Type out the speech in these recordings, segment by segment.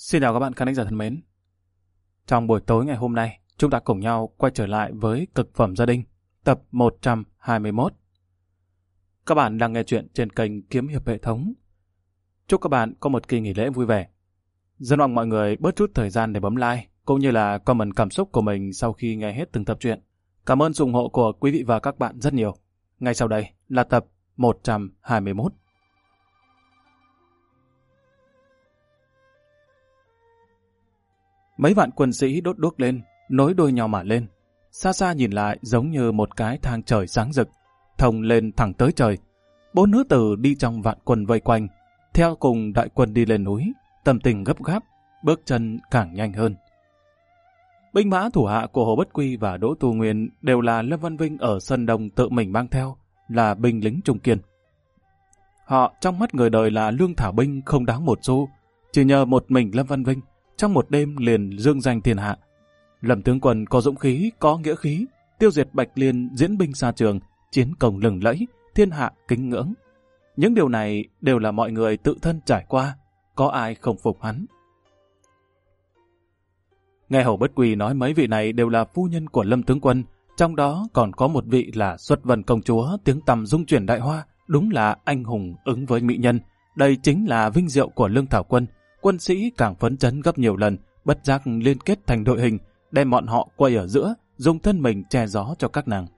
Xin chào các bạn khán thính giả thân mến. Trong buổi tối ngày hôm nay, chúng ta cùng nhau quay trở lại với Cực phẩm gia đình, tập 121. Các bạn đang nghe chuyện trên kênh Kiếm Hiệp Hệ Thống. Chúc các bạn có một kỳ nghỉ lễ vui vẻ. Rất mong mọi người bớt chút thời gian để bấm like, cũng như là comment cảm xúc của mình sau khi nghe hết từng tập truyện. Cảm ơn sự ủng hộ của quý vị và các bạn rất nhiều. Ngay sau đây là tập 121. Mấy vạn quân sĩ đốt đuốc lên, nối đuôi nhau mà lên. Xa xa nhìn lại giống như một cái thang trời sáng rực, thông lên thẳng tới trời. 4 nữ tử đi trong vạn quân vây quanh, theo cùng đại quân đi lên núi, tâm tình gấp gáp, bước chân càng nhanh hơn. Binh mã thủ hạ của Hồ Bất Quy và Đỗ Tu Nguyên đều là Lâm Văn Vinh ở Sơn Đông tự mình mang theo, là binh lính trung kiên. Họ trong mắt người đời là lương thảo binh không đáng một xu, chỉ nhờ một mình Lâm Văn Vinh trong một đêm liền dương danh thiên hạ. Lâm tướng quân có dũng khí, có nghĩa khí, tiêu diệt Bạch Liên, diễn binh xa trường, chiến công lừng lẫy, thiên hạ kính ngưỡng. Những điều này đều là mọi người tự thân trải qua, có ai không phục hắn. Nghe Hồ Bất Quy nói mấy vị này đều là phu nhân của Lâm tướng quân, trong đó còn có một vị là Xuất Vân công chúa, tiếng tăm dung chuyển đại hoa, đúng là anh hùng ứng với mỹ nhân. Đây chính là vinh diệu của Lương Thảo Quân. Quân sĩ càng phấn chấn gấp nhiều lần, bất giác liên kết thành đội hình, đem bọn họ quay ở giữa, dùng thân mình che gió cho các nàng.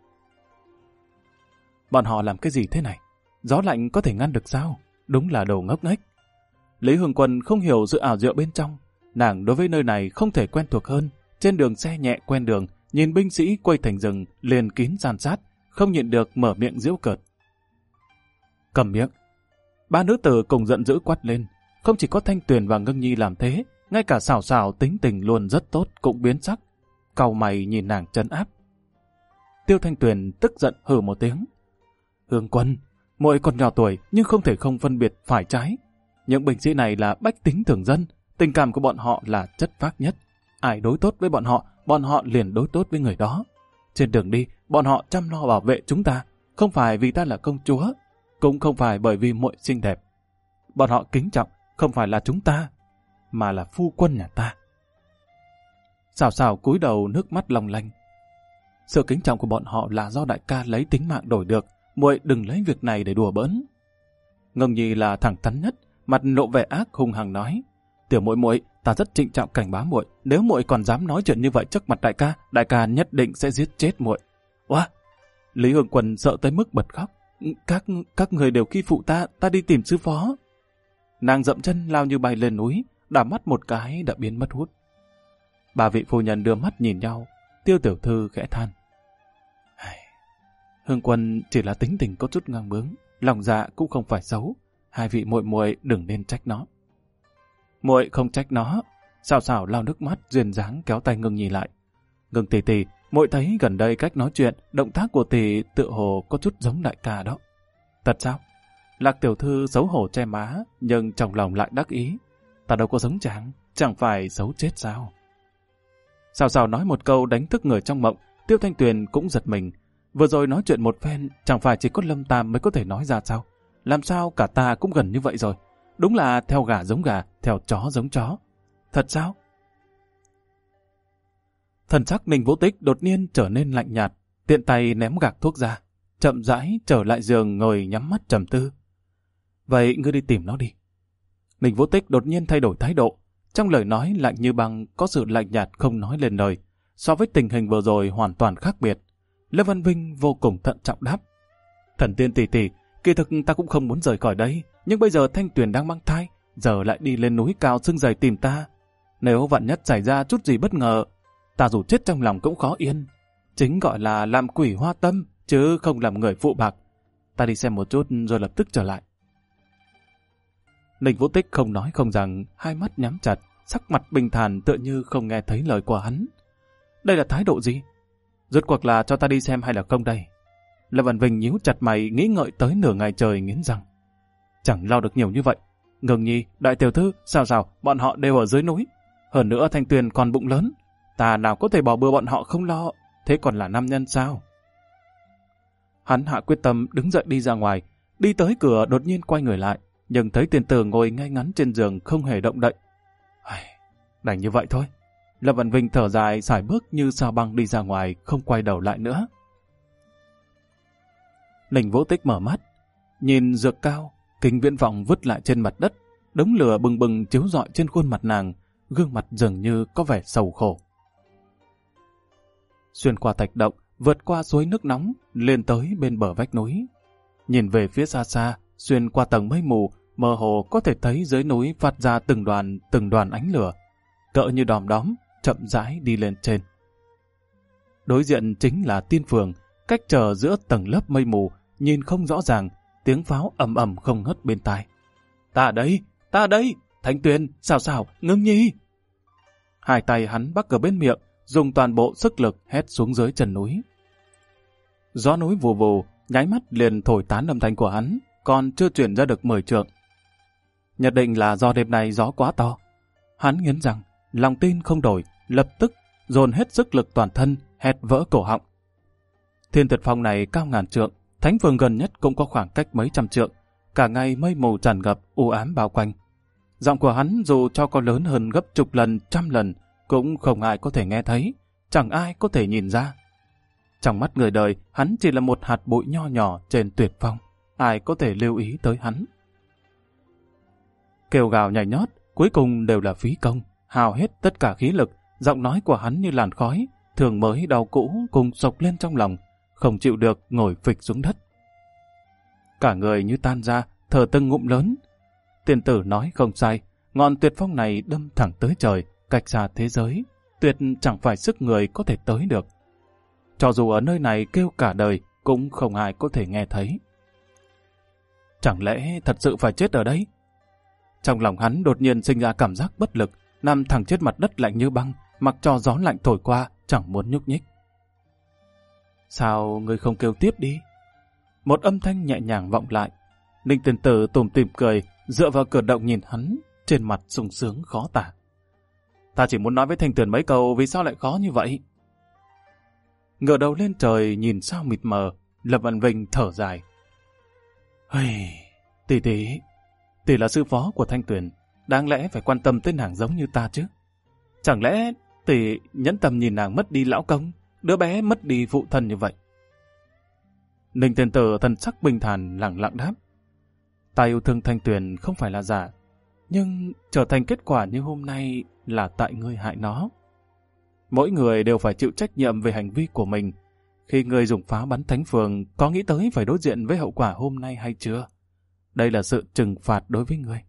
Bọn họ làm cái gì thế này? Gió lạnh có thể ngăn được sao? Đúng là đồ ngốc nghếch. Lý Hương Quân không hiểu sự ảo diệu bên trong. Nàng đối với nơi này không thể quen thuộc hơn. Trên đường xe nhẹ quen đường, nhìn binh sĩ quay thành rừng, liền kín san sát, không nhịn được mở miệng giễu cợt. Cầm miệng. Ba nữ tử cùng giận dữ quát lên. Không chỉ có Thanh Tuyền và Ngưng Nhi làm thế, ngay cả Xảo Xảo tính tình luôn rất tốt cũng biến sắc. Cau mày nhìn nàng trấn áp. Tiêu Thanh Tuyền tức giận hừ một tiếng. Hương Quân, muội còn nhỏ tuổi nhưng không thể không phân biệt phải trái. Những binh sĩ này là bách tính thường dân, tình cảm của bọn họ là chất phác nhất. Ai đối tốt với bọn họ liền đối tốt với người đó. Trên đường đi, bọn họ chăm lo bảo vệ chúng ta, không phải vì ta là công chúa, cũng không phải bởi vì muội xinh đẹp. Bọn họ kính trọng không phải là chúng ta, mà là phu quân nhà ta. Xảo Xảo cúi đầu nước mắt long lanh. Sự kính trọng của bọn họ là do đại ca lấy tính mạng đổi được, muội đừng lấy việc này để đùa bỡn. Ngưng Nhi là thẳng thắn nhất, mặt lộ vẻ ác hung hăng nói: Tiểu muội muội, ta rất trịnh trọng cảnh báo muội, nếu muội còn dám nói chuyện như vậy trước mặt đại ca nhất định sẽ giết chết muội. Oa! Lý Hương Quân sợ tới mức bật khóc. Các người đều khi phụ ta đi tìm sư phó. Nàng dậm chân lao như bay lên núi, đảo mắt một cái đã biến mất hút. Ba vị phu nhân đưa mắt nhìn nhau, Tiêu tiểu thư khẽ than. Hương Quân chỉ là tính tình có chút ngang bướng, lòng dạ cũng không phải xấu, hai vị muội muội đừng nên trách nó. Muội không trách nó. Xảo Xảo lau nước mắt duyên dáng kéo tay Ngưng Nhi lại. Ngưng tỷ tỷ, muội thấy gần đây cách nói chuyện, động tác của tỷ tựa hồ có chút giống đại ca đó. Thật sao? Lạc tiểu thư xấu hổ che má, nhưng trong lòng lại đắc ý. Ta đâu có giống chàng, chẳng phải xấu chết sao? Xảo Xảo nói một câu đánh thức người trong mộng, Tiêu Thanh Tuyền cũng giật mình. Vừa rồi nói chuyện một phen, chẳng phải chỉ có Lâm Tam mới có thể nói ra sao? Làm sao cả ta cũng gần như vậy rồi? Đúng là theo gà giống gà, theo chó giống chó. Thật sao? Thần sắc Ninh Vũ Tích đột nhiên trở nên lạnh nhạt, tiện tay ném gạc thuốc ra, chậm rãi trở lại giường ngồi nhắm mắt trầm tư. Vậy ngươi đi tìm nó đi. Ninh Vũ Tích đột nhiên thay đổi thái độ, trong lời nói lạnh như băng có sự lạnh nhạt không nói lên lời. So với tình hình vừa rồi hoàn toàn khác biệt. Lâm Văn Vinh vô cùng thận trọng đáp. Thần tiên tỷ tỷ, kỳ thực ta cũng không muốn rời khỏi đây, nhưng bây giờ Thanh Tuyền đang mang thai, giờ lại đi lên núi cao sưng dày tìm ta. Nếu vạn nhất xảy ra chút gì bất ngờ, ta dù chết trong lòng cũng khó yên. Chính gọi là làm quỷ hoa tâm, chứ không làm người phụ bạc. Ta đi xem một chút rồi lập tức trở lại. Ninh Vũ Tích không nói không rằng, hai mắt nhắm chặt, sắc mặt bình thản tựa như không nghe thấy lời của hắn. Đây là thái độ gì? Rốt cuộc là cho ta đi xem hay là không đây? Lâm Văn Vinh nhíu chặt mày nghĩ ngợi tới nửa ngày trời nghiến răng. Chẳng lo được nhiều như vậy. Ngưng Nhi, đại tiểu thư, Xảo Xảo, bọn họ đều ở dưới núi. Hơn nữa Thanh Tuyền còn bụng lớn. Ta nào có thể bỏ bừa bọn họ không lo. Thế còn là nam nhân sao? Hắn hạ quyết tâm đứng dậy đi ra ngoài. Đi tới cửa đột nhiên quay người lại. Nhưng thấy tiền tử ngồi ngay ngắn trên giường không hề động đậy. Đành như vậy thôi. Lâm Văn Vinh thở dài, sải bước như sao băng đi ra ngoài, không quay đầu lại nữa. Ninh Vũ Tích mở mắt, nhìn dược cao, kính viễn vọng vứt lại trên mặt đất, đống lửa bừng bừng chiếu rọi trên khuôn mặt nàng, gương mặt dường như có vẻ sầu khổ. Xuyên qua thạch động, vượt qua suối nước nóng, lên tới bên bờ vách núi. Nhìn về phía xa xa, xuyên qua tầng mây mù, mơ hồ có thể thấy dưới núi phát ra từng đoàn ánh lửa, cỡ như đom đóm, chậm rãi đi lên trên. Đối diện chính là Tiên Phường, cách trở giữa tầng lớp mây mù, nhìn không rõ ràng, tiếng pháo ầm ầm không ngớt bên tai. Ta ở đây, Thanh Tuyền, sao, Ngưng Nhi. Hai tay hắn bắt ở bên miệng, dùng toàn bộ sức lực hét xuống dưới chân núi. Gió núi vù vù, nháy mắt liền thổi tán âm thanh của hắn, còn chưa chuyển ra được 10 trượng. Nhất định là do đêm nay gió quá to. Hắn nghiến răng, lòng tin không đổi, lập tức dồn hết sức lực toàn thân, hét vỡ cổ họng. Thiên Tuyệt Phong này cao ngàn trượng, thánh phường gần nhất cũng có khoảng cách mấy trăm trượng, cả ngày mây mù tràn ngập, u ám bao quanh. Giọng của hắn dù cho có lớn hơn gấp chục lần, trăm lần, cũng không ai có thể nghe thấy, chẳng ai có thể nhìn ra. Trong mắt người đời, hắn chỉ là một hạt bụi nho nhỏ trên Tuyệt Phong, ai có thể lưu ý tới hắn. Kêu gào nhảy nhót, cuối cùng đều là phí công, hao hết tất cả khí lực, giọng nói của hắn như làn khói, thường mới đau cũ cùng sộc lên trong lòng, không chịu được ngồi phịch xuống đất. Cả người như tan ra, thở từng ngụm lớn. Tiên tử nói không sai, ngọn Tuyệt Phong này đâm thẳng tới trời, cách xa thế giới, tuyệt chẳng phải sức người có thể tới được. Cho dù ở nơi này kêu cả đời, cũng không ai có thể nghe thấy. Chẳng lẽ thật sự phải chết ở đây? Trong lòng hắn đột nhiên sinh ra cảm giác bất lực, nằm thẳng trên mặt đất lạnh như băng, mặc cho gió lạnh thổi qua, chẳng muốn nhúc nhích. Sao ngươi không kêu tiếp đi? Một âm thanh nhẹ nhàng vọng lại. Ninh Tiền Tử tủm tỉm cười, dựa vào cửa động nhìn hắn, trên mặt sung sướng khó tả. Ta chỉ muốn nói với Thanh Tuyền mấy câu, vì sao lại khó như vậy? Ngửa đầu lên trời nhìn sao mịt mờ, Lâm Văn Vinh thở dài. Tỷ là sư phó của Thanh Tuyền, đáng lẽ phải quan tâm tới nàng giống như ta chứ. Chẳng lẽ tỷ nhẫn tâm nhìn nàng mất đi lão công, đứa bé mất đi phụ thân như vậy? Ninh Tiền Tử thần sắc bình thản lặng lặng đáp. Ta yêu thương Thanh Tuyền không phải là giả, nhưng trở thành kết quả như hôm nay là tại ngươi hại nó. Mỗi người đều phải chịu trách nhiệm về hành vi của mình. Khi ngươi dùng pháo bắn Thánh Phường, có nghĩ tới phải đối diện với hậu quả hôm nay hay chưa? Đây là sự trừng phạt đối với ngươi.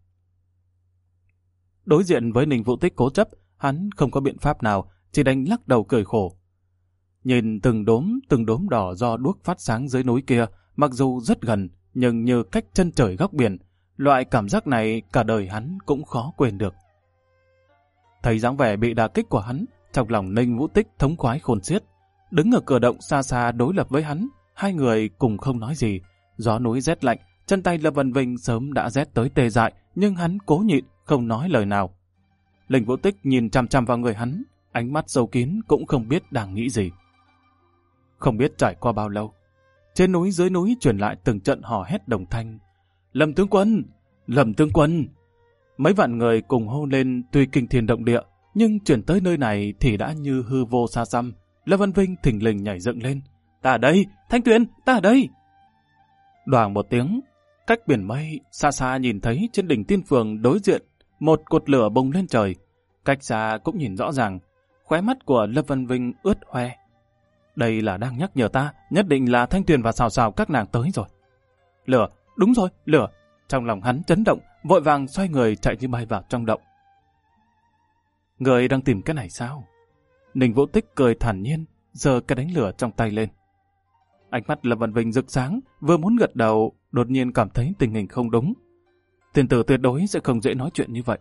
Đối diện với Ninh Vũ Tích cố chấp, hắn không có biện pháp nào, chỉ đành lắc đầu cười khổ. Nhìn từng đốm đỏ do đuốc phát sáng dưới núi kia, mặc dù rất gần, nhưng như cách chân trời góc biển, loại cảm giác này cả đời hắn cũng khó quên được. Thấy dáng vẻ bị đả kích của hắn, trong lòng Ninh Vũ Tích thống khoái khôn xiết. Đứng ở cửa động xa xa đối lập với hắn, hai người cùng không nói gì. Gió núi rét lạnh, chân tay Lâm Văn Vinh sớm đã rét tới tê dại, nhưng hắn cố nhịn, không nói lời nào. Ninh Vũ Tích nhìn chằm chằm vào người hắn, ánh mắt sâu kín cũng không biết đang nghĩ gì. Không biết trải qua bao lâu, trên núi dưới núi truyền lại từng trận hò hét đồng thanh. Lâm tướng quân! Lâm tướng quân! Mấy vạn người cùng hô lên tuy kinh thiên động địa, nhưng chuyển tới nơi này thì đã như hư vô xa xăm. Lâm Văn Vinh thình lình nhảy dựng lên. Ta ở đây! Thanh Tuyền! Ta ở đây! Đoàng một tiếng, cách biển mây, xa xa nhìn thấy trên đỉnh Tiên Phường đối diện, một cột lửa bùng lên trời. Cách xa cũng nhìn rõ ràng, khóe mắt của Lâm Văn Vinh ướt hoe. Đây là đang nhắc nhở ta, nhất định là Thanh Tuyền và Sào Sào các nàng tới rồi. Lửa! Đúng rồi, lửa! Trong lòng hắn chấn động, vội vàng xoay người chạy như bay vào trong động. Người đang tìm cái này sao? Ninh Vũ Tích cười thản nhiên, giơ cái đánh lửa trong tay lên. Ánh mắt Lâm Văn Vinh rực sáng, vừa muốn gật đầu, đột nhiên cảm thấy tình hình không đúng. Tiền tử tuyệt đối sẽ không dễ nói chuyện như vậy.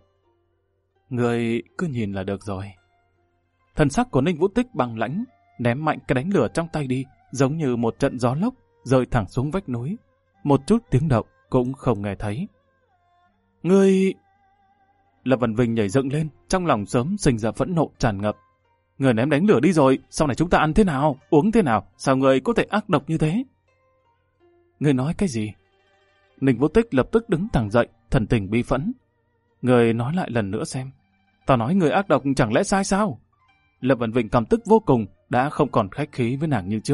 Người cứ nhìn là được rồi. Thần sắc của Ninh Vũ Tích băng lãnh, ném mạnh cái đánh lửa trong tay đi, giống như một trận gió lốc, rơi thẳng xuống vách núi. Một chút tiếng động cũng không nghe thấy. Ngươi... Lâm Văn Vinh nhảy dựng lên, trong lòng sớm sinh ra phẫn nộ tràn ngập. Người ném đánh lửa đi rồi, sau này chúng ta ăn thế nào, uống thế nào, sao người có thể ác độc như thế? Người nói cái gì? Ninh Vũ Tích lập tức đứng thẳng dậy, thần tình bi phẫn. Người nói lại lần nữa xem. Tao nói người ác độc chẳng lẽ sai sao? Lâm Vân Vinh căm tức vô cùng, đã không còn khách khí với nàng như trước.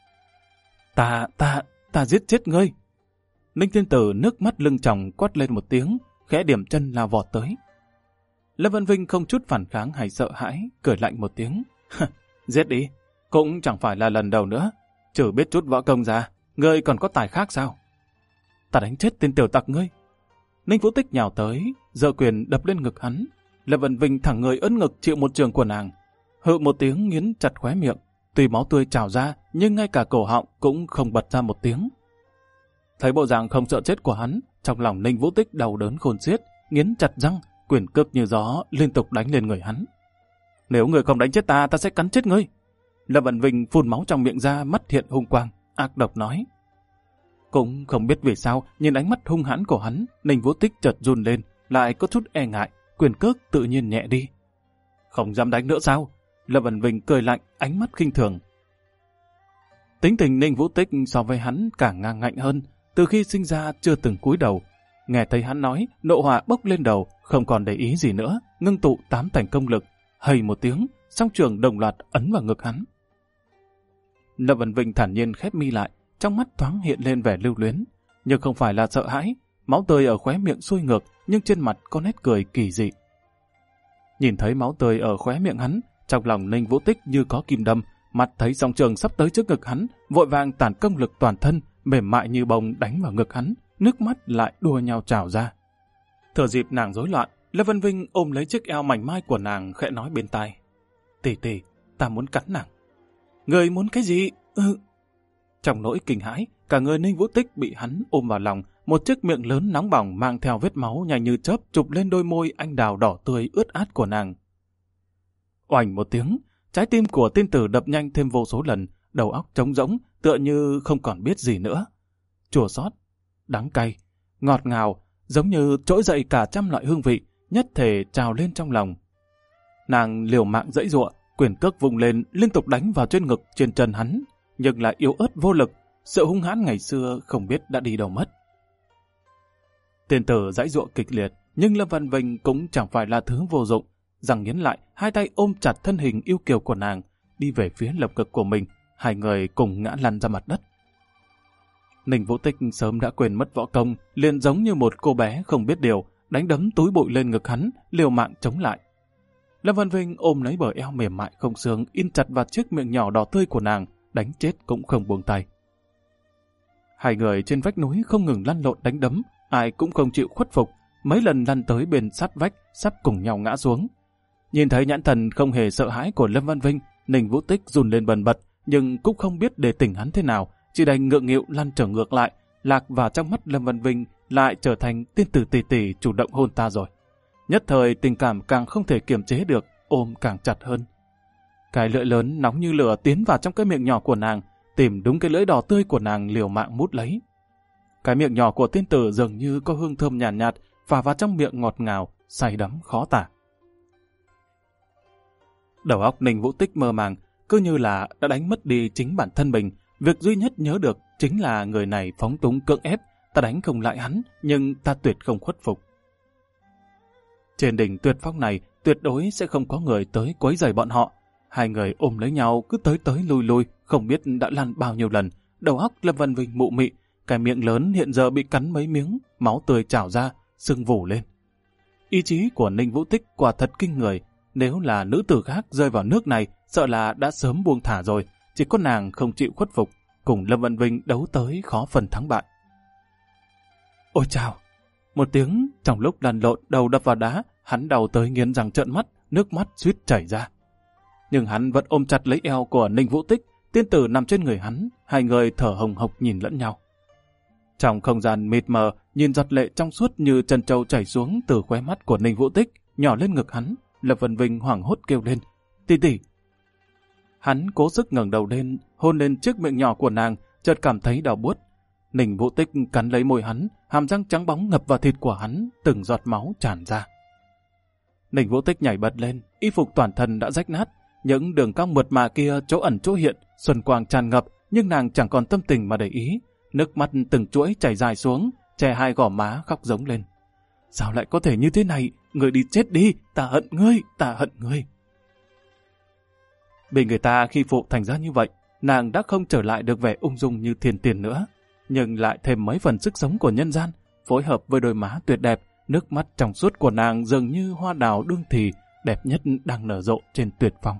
Ta giết chết ngươi. Ninh Thiên Tử nước mắt lưng tròng quát lên một tiếng, khẽ điểm chân lao vọt tới. Lâm Vân Vinh không chút phản kháng hay sợ hãi, cười lạnh một tiếng. Giết đi, cũng chẳng phải là lần đầu nữa. Trừ biết chút võ công ra, ngươi còn có tài khác sao? Ta đánh chết tên tiểu tặc ngươi. Ninh Vũ Tích nhào tới, giơ quyền đập lên ngực hắn. Lâm Vân Vinh thẳng người ấn ngực chịu một trường của nàng. Hự một tiếng nghiến chặt khóe miệng. Tuy máu tươi trào ra, nhưng ngay cả cổ họng cũng không bật ra một tiếng. Thấy bộ dạng không sợ chết của hắn, trong lòng Ninh Vũ Tích đau đớn khôn xiết, nghiến chặt răng, quyền cước như gió liên tục đánh lên người hắn. Nếu người không đánh chết ta sẽ cắn chết ngươi. Lâm Vân Vinh phun máu trong miệng ra, mắt hiện hung quang, ác độc nói. Cũng không biết vì sao, nhìn ánh mắt hung hãn của hắn, Ninh Vũ Tích chợt run lên, lại có chút e ngại, quyền cước tự nhiên nhẹ đi. Không dám đánh nữa sao? Lâm Vân Vinh cười lạnh, ánh mắt khinh thường. Tính tình Ninh Vũ Tích so với hắn càng ngang ngạnh hơn, từ khi sinh ra chưa từng cúi đầu. Nghe thấy hắn nói, nộ hỏa bốc lên đầu, không còn để ý gì nữa, ngưng tụ 8 thành công lực, hầy một tiếng, song trường đồng loạt ấn vào ngực hắn. Lâm Vân Vinh thản nhiên khép mi lại, trong mắt thoáng hiện lên vẻ lưu luyến, nhưng không phải là sợ hãi, máu tươi ở khóe miệng xuôi ngược, nhưng trên mặt có nét cười kỳ dị. Nhìn thấy máu tươi ở khóe miệng hắn, trong lòng Ninh Vũ Tích như có kim đâm, mặt thấy song trường sắp tới trước ngực hắn, vội vàng tản công lực toàn thân, mềm mại như bông đánh vào ngực hắn, nước mắt lại đua nhau trào ra. Thừa dịp nàng rối loạn, Lâm Vân Vinh ôm lấy chiếc eo mảnh mai của nàng, khẽ nói bên tai. Tỷ tỷ, ta muốn cắn nàng. Người muốn cái gì? Trong nỗi kinh hãi, cả người Ninh Vũ Tích bị hắn ôm vào lòng, một chiếc miệng lớn nóng bỏng mang theo vết máu nhanh như chớp chụp lên đôi môi anh đào đỏ tươi ướt át của nàng. Oành một tiếng, trái tim của tiên tử đập nhanh thêm vô số lần, đầu óc trống rỗng, tựa như không còn biết gì nữa. Chua xót, đắng cay, ngọt ngào, giống như trỗi dậy cả trăm loại hương vị, nhất thể trào lên trong lòng. Nàng liều mạng giãy giụa, quyền cước vùng lên liên tục đánh vào trên ngực trên chân hắn, nhưng lại yếu ớt vô lực, sự hung hãn ngày xưa không biết đã đi đâu mất. Tiên tử giãy giụa kịch liệt, nhưng Lâm Văn Vinh cũng chẳng phải là thứ vô dụng, răng nghiến lại, hai tay ôm chặt thân hình yêu kiều của nàng, đi về phía lồng ngực của mình, hai người cùng ngã lăn ra mặt đất. Ninh Vũ Tích sớm đã quên mất võ công, liền giống như một cô bé không biết điều, đánh đấm túi bụi lên ngực hắn, liều mạng chống lại. Lâm Văn Vinh ôm lấy bờ eo mềm mại không xương, in chặt vào chiếc miệng nhỏ đỏ tươi của nàng, đánh chết cũng không buông tay. Hai người trên vách núi không ngừng lăn lộn đánh đấm, ai cũng không chịu khuất phục, mấy lần lăn tới bên sát vách, sắp cùng nhau ngã xuống. Nhìn thấy nhãn thần không hề sợ hãi của Lâm Văn Vinh, Ninh Vũ Tích run lên bần bật, nhưng cũng không biết để tỉnh hắn thế nào, chỉ đành ngượng nghịu lăn trở ngược lại, lạc vào trong mắt Lâm Văn Vinh, lại trở thành tiên tử tỷ tỷ chủ động hôn ta rồi. Nhất thời tình cảm càng không thể kiềm chế được, ôm càng chặt hơn. Cái lưỡi lớn nóng như lửa tiến vào trong cái miệng nhỏ của nàng, tìm đúng cái lưỡi đỏ tươi của nàng liều mạng mút lấy. Cái miệng nhỏ của tiên tử dường như có hương thơm nhàn nhạt, phả vào trong miệng ngọt ngào, say đắm khó tả. Đầu óc Ninh Vũ Tích mơ màng, cứ như là đã đánh mất đi chính bản thân mình. Việc duy nhất nhớ được chính là người này phóng túng cưỡng ép, ta đánh không lại hắn, nhưng ta tuyệt không khuất phục. Trên đỉnh tuyệt phong này, tuyệt đối sẽ không có người tới quấy rầy bọn họ. Hai người ôm lấy nhau cứ tới tới lui lui, không biết đã lăn bao nhiêu lần. Đầu óc Lâm Văn Vinh mụ mị, cái miệng lớn hiện giờ bị cắn mấy miếng, máu tươi trào ra, sưng vù lên. Ý chí của Ninh Vũ Tích quả thật kinh người. Nếu là nữ tử khác rơi vào nước này, sợ là đã sớm buông thả rồi. Chỉ có nàng không chịu khuất phục, cùng Lâm Văn Vinh đấu tới khó phần thắng bại. Ôi chào! Một tiếng, trong lúc lăn lộn đầu đập vào đá, hắn đau tới nghiến răng trợn mắt, nước mắt suýt chảy ra. Nhưng hắn vẫn ôm chặt lấy eo của Ninh Vũ Tích, tiên tử nằm trên người hắn, hai người thở hồng hộc nhìn lẫn nhau. Trong không gian mịt mờ, nhìn giọt lệ trong suốt như chân trâu chảy xuống từ khóe mắt của Ninh Vũ Tích, nhỏ lên ngực hắn, Lâm Văn Vinh hoảng hốt kêu lên, tỷ tỷ. Hắn cố sức ngẩng đầu lên, hôn lên chiếc miệng nhỏ của nàng, chợt cảm thấy đau buốt. Ninh Vũ Tích cắn lấy môi hắn, hàm răng trắng bóng ngập vào thịt của hắn, từng giọt máu tràn ra. Ninh Vũ Tích nhảy bật lên, y phục toàn thân đã rách nát, những đường cong mượt mà kia chỗ ẩn chỗ hiện, xuân quang tràn ngập, nhưng nàng chẳng còn tâm tình mà để ý, nước mắt từng chuỗi chảy dài xuống, che hai gò má khóc giống lên. Sao lại có thể như thế này? ngươi đi chết đi, ta hận ngươi, ta hận ngươi. Bị người ta khi phụ thành ra như vậy, nàng đã không trở lại được vẻ ung dung như thiên tiền nữa, nhưng lại thêm mấy phần sức sống của nhân gian, phối hợp với đôi má tuyệt đẹp, nước mắt trong suốt của nàng dường như hoa đào đương thì, đẹp nhất đang nở rộ trên tuyệt phong.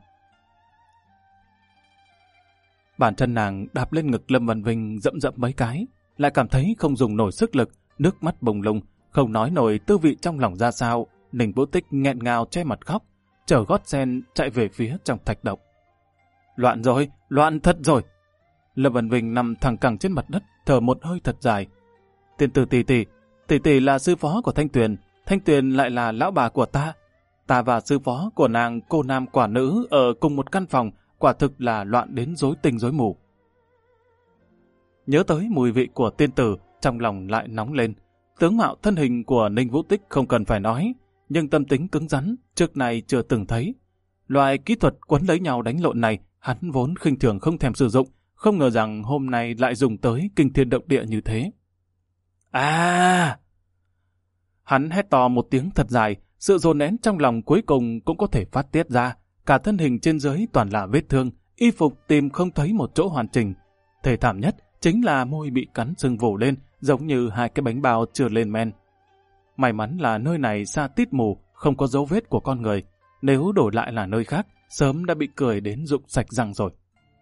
Bàn chân nàng đạp lên ngực Lâm Vân Vinh dẫm dẫm mấy cái, lại cảm thấy không dùng nổi sức lực, nước mắt bùng lùng, không nói nổi tư vị trong lòng ra sao. Ninh Vũ Tích nghẹn ngào che mặt khóc, chở gót sen chạy về phía trong thạch động. Loạn rồi, loạn thật rồi. Lâm Vân Vinh nằm thẳng cẳng trên mặt đất, thở một hơi thật dài. Tiên tử tỷ tỷ là sư phó của Thanh Tuyền lại là lão bà của ta. Ta và sư phó của nàng cô nam quả nữ ở cùng một căn phòng, quả thực là loạn đến rối tinh rối mù. Nhớ tới mùi vị của tiên tử, trong lòng lại nóng lên. Tướng mạo thân hình của Ninh Vũ Tích không cần phải nói, nhưng tâm tính cứng rắn, trước này chưa từng thấy. Loại kỹ thuật quấn lấy nhau đánh lộn này, hắn vốn khinh thường không thèm sử dụng, không ngờ rằng hôm nay lại dùng tới kinh thiên động địa như thế. À! Hắn hét to một tiếng thật dài, sự dồn nén trong lòng cuối cùng cũng có thể phát tiết ra. Cả thân hình trên dưới toàn là vết thương, y phục tìm không thấy một chỗ hoàn chỉnh. Thê thảm nhất chính là môi bị cắn sưng vồ lên, giống như hai cái bánh bao chưa lên men. May mắn là nơi này sa tít mù, không có dấu vết của con người. Nếu đổi lại là nơi khác, sớm đã bị cười đến rụng sạch răng rồi.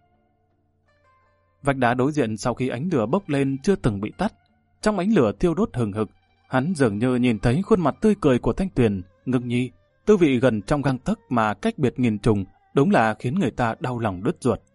Vách đá đối diện sau khi ánh lửa bốc lên chưa từng bị tắt. Trong ánh lửa thiêu đốt hừng hực, hắn dường như nhìn thấy khuôn mặt tươi cười của Thanh Tuyền, ngưng nhi, tư vị gần trong gang tấc mà cách biệt nghìn trùng, đúng là khiến người ta đau lòng đứt ruột.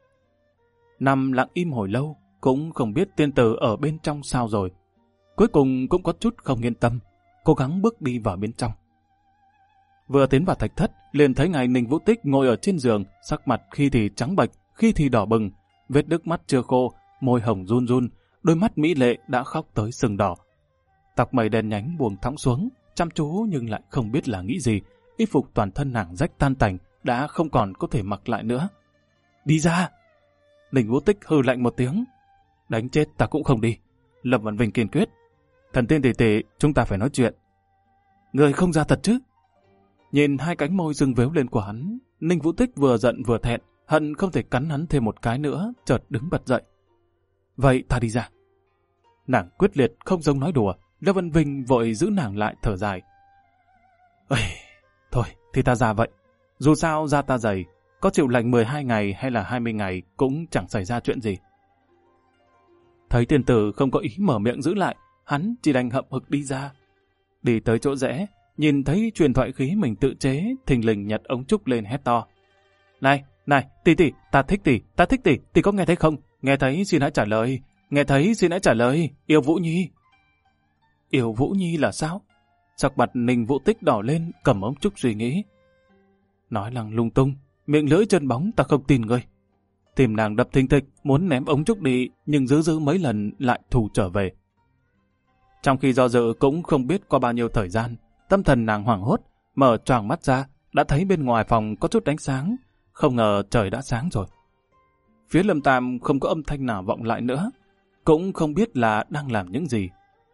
Nằm lặng im hồi lâu, cũng không biết tiên tử ở bên trong sao rồi. Cuối cùng cũng có chút không yên tâm, cố gắng bước đi vào bên trong. Vừa tiến vào thạch thất, liền thấy ngài Ninh Vũ Tích ngồi ở trên giường, sắc mặt khi thì trắng bệch, khi thì đỏ bừng, vết nước mắt chưa khô, môi hồng run run, đôi mắt mỹ lệ đã khóc tới sừng đỏ. Tóc mây đen nhánh buông thõng xuống, chăm chú nhưng lại không biết là nghĩ gì, y phục toàn thân nàng rách tan tành, đã không còn có thể mặc lại nữa. Đi ra! Ninh Vũ Tích hừ lạnh một tiếng. Đánh chết ta cũng không đi. Lâm Vân Vinh kiên quyết. Thần tiên tỷ tỷ, chúng ta phải nói chuyện. Người không ra thật chứ? Nhìn hai cánh môi dưng vếu lên của hắn, Ninh Vũ Tích vừa giận vừa thẹn, hận không thể cắn hắn thêm một cái nữa, chợt đứng bật dậy. Vậy ta đi ra. Nàng quyết liệt không giống nói đùa, Lâm Vân Vinh vội giữ nàng lại thở dài. Ây, thôi thì ta ra vậy. Dù sao da ta dày, có chịu lạnh 12 ngày hay là 20 ngày cũng chẳng xảy ra chuyện gì. Thấy tiền tử không có ý mở miệng giữ lại, hắn chỉ đành hậm hực đi ra. Đi tới chỗ rẽ, nhìn thấy truyền thoại khí mình tự chế, thình lình nhặt ống trúc lên hét to. Này, tỷ, ta thích tỷ có nghe thấy không? Nghe thấy xin hãy trả lời, yêu Vũ Nhi. Yêu Vũ Nhi là sao? Sắc mặt Ninh Vũ Tích đỏ lên, cầm ống trúc suy nghĩ. Nói lăng lung tung, miệng lưỡi chân bóng ta không tin ngươi. Tim nàng đập thình thịch, muốn ném ống trúc đi, nhưng giữ mấy lần lại thù trở về. Trong khi do dự cũng không biết qua bao nhiêu thời gian, tâm thần nàng hoảng hốt, mở choàng mắt ra, đã thấy bên ngoài phòng có chút ánh sáng, không ngờ trời đã sáng rồi. Phía Lâm Tam không có âm thanh nào vọng lại nữa, cũng không biết là đang làm những gì.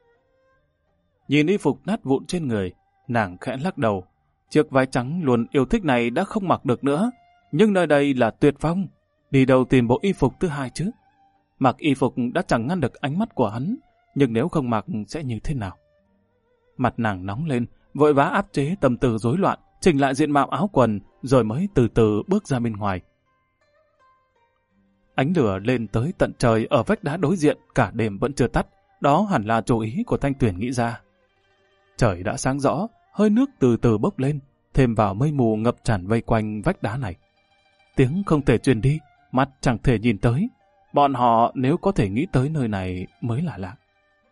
Nhìn y phục nát vụn trên người, nàng khẽ lắc đầu. Chiếc váy trắng luôn yêu thích này đã không mặc được nữa, nhưng nơi đây là Tuyệt Phong, đi đâu tìm bộ y phục thứ hai chứ? Mặc y phục đã chẳng ngăn được ánh mắt của hắn, nhưng nếu không mặc sẽ như thế nào? Mặt nàng nóng lên, vội vã áp chế tâm tư rối loạn, chỉnh lại diện mạo áo quần, rồi mới từ từ bước ra bên ngoài. Ánh lửa lên tới tận trời ở vách đá đối diện, cả đêm vẫn chưa tắt, đó hẳn là chủ ý của Thanh Tuyền nghĩ ra. Trời đã sáng rõ, hơi nước từ từ bốc lên, thêm vào mây mù ngập tràn vây quanh vách đá này. Tiếng không thể truyền đi, mắt chẳng thể nhìn tới. Bọn họ nếu có thể nghĩ tới nơi này mới là lạ.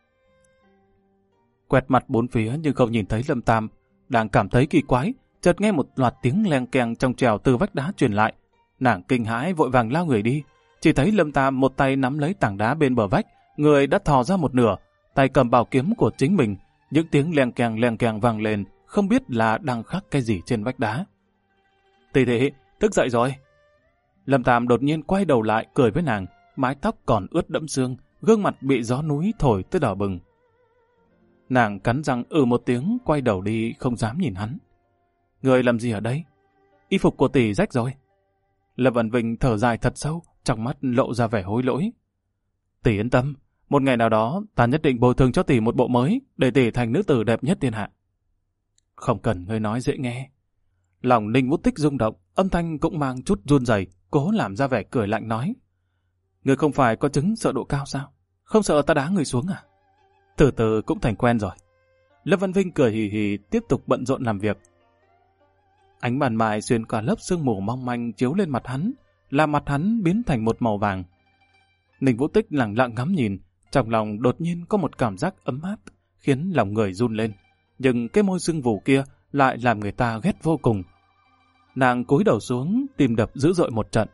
Quẹt mặt bốn phía nhưng không nhìn thấy Lâm Tam, đang cảm thấy kỳ quái, chợt nghe một loạt tiếng leng keng trong trèo từ vách đá truyền lại. Nàng kinh hãi vội vàng lao người đi, chỉ thấy Lâm Tam một tay nắm lấy tảng đá bên bờ vách, người đã thò ra một nửa, tay cầm bảo kiếm của chính mình. Những tiếng leng keng vang lên, không biết là đang khắc cái gì trên vách đá. Tỷ tỷ, thức dậy rồi. Lâm Tam đột nhiên quay đầu lại cười với nàng, mái tóc còn ướt đẫm sương, gương mặt bị gió núi thổi tới đỏ bừng. Nàng cắn răng một tiếng, quay đầu đi không dám nhìn hắn. Người làm gì ở đây? Y phục của tỷ rách rồi. Lâm Vân Vinh thở dài thật sâu, trong mắt lộ ra vẻ hối lỗi. Tỷ yên tâm, một ngày nào đó ta nhất định bồi thường cho tỷ một bộ mới, để tỷ thành nữ tử đẹp nhất thiên hạ. Không cần ngươi nói dễ nghe. Lòng Ninh Vũ Tích rung động, âm thanh cũng mang chút run rẩy, cố làm ra vẻ cười lạnh nói. Ngươi không phải có chứng sợ độ cao sao? Không sợ ta đá người xuống à? Từ từ cũng thành quen rồi. Lâm Văn Vinh cười hì hì tiếp tục bận rộn làm việc. Ánh bàn mài xuyên qua lớp sương mù mong manh chiếu lên mặt hắn, làm mặt hắn biến thành một màu vàng. Ninh Vũ Tích lặng lặng ngắm nhìn, trong lòng đột nhiên có một cảm giác ấm áp, khiến lòng người run lên. Nhưng cái môi sưng vù kia lại làm người ta ghét vô cùng. Nàng cúi đầu xuống, tim đập dữ dội một trận.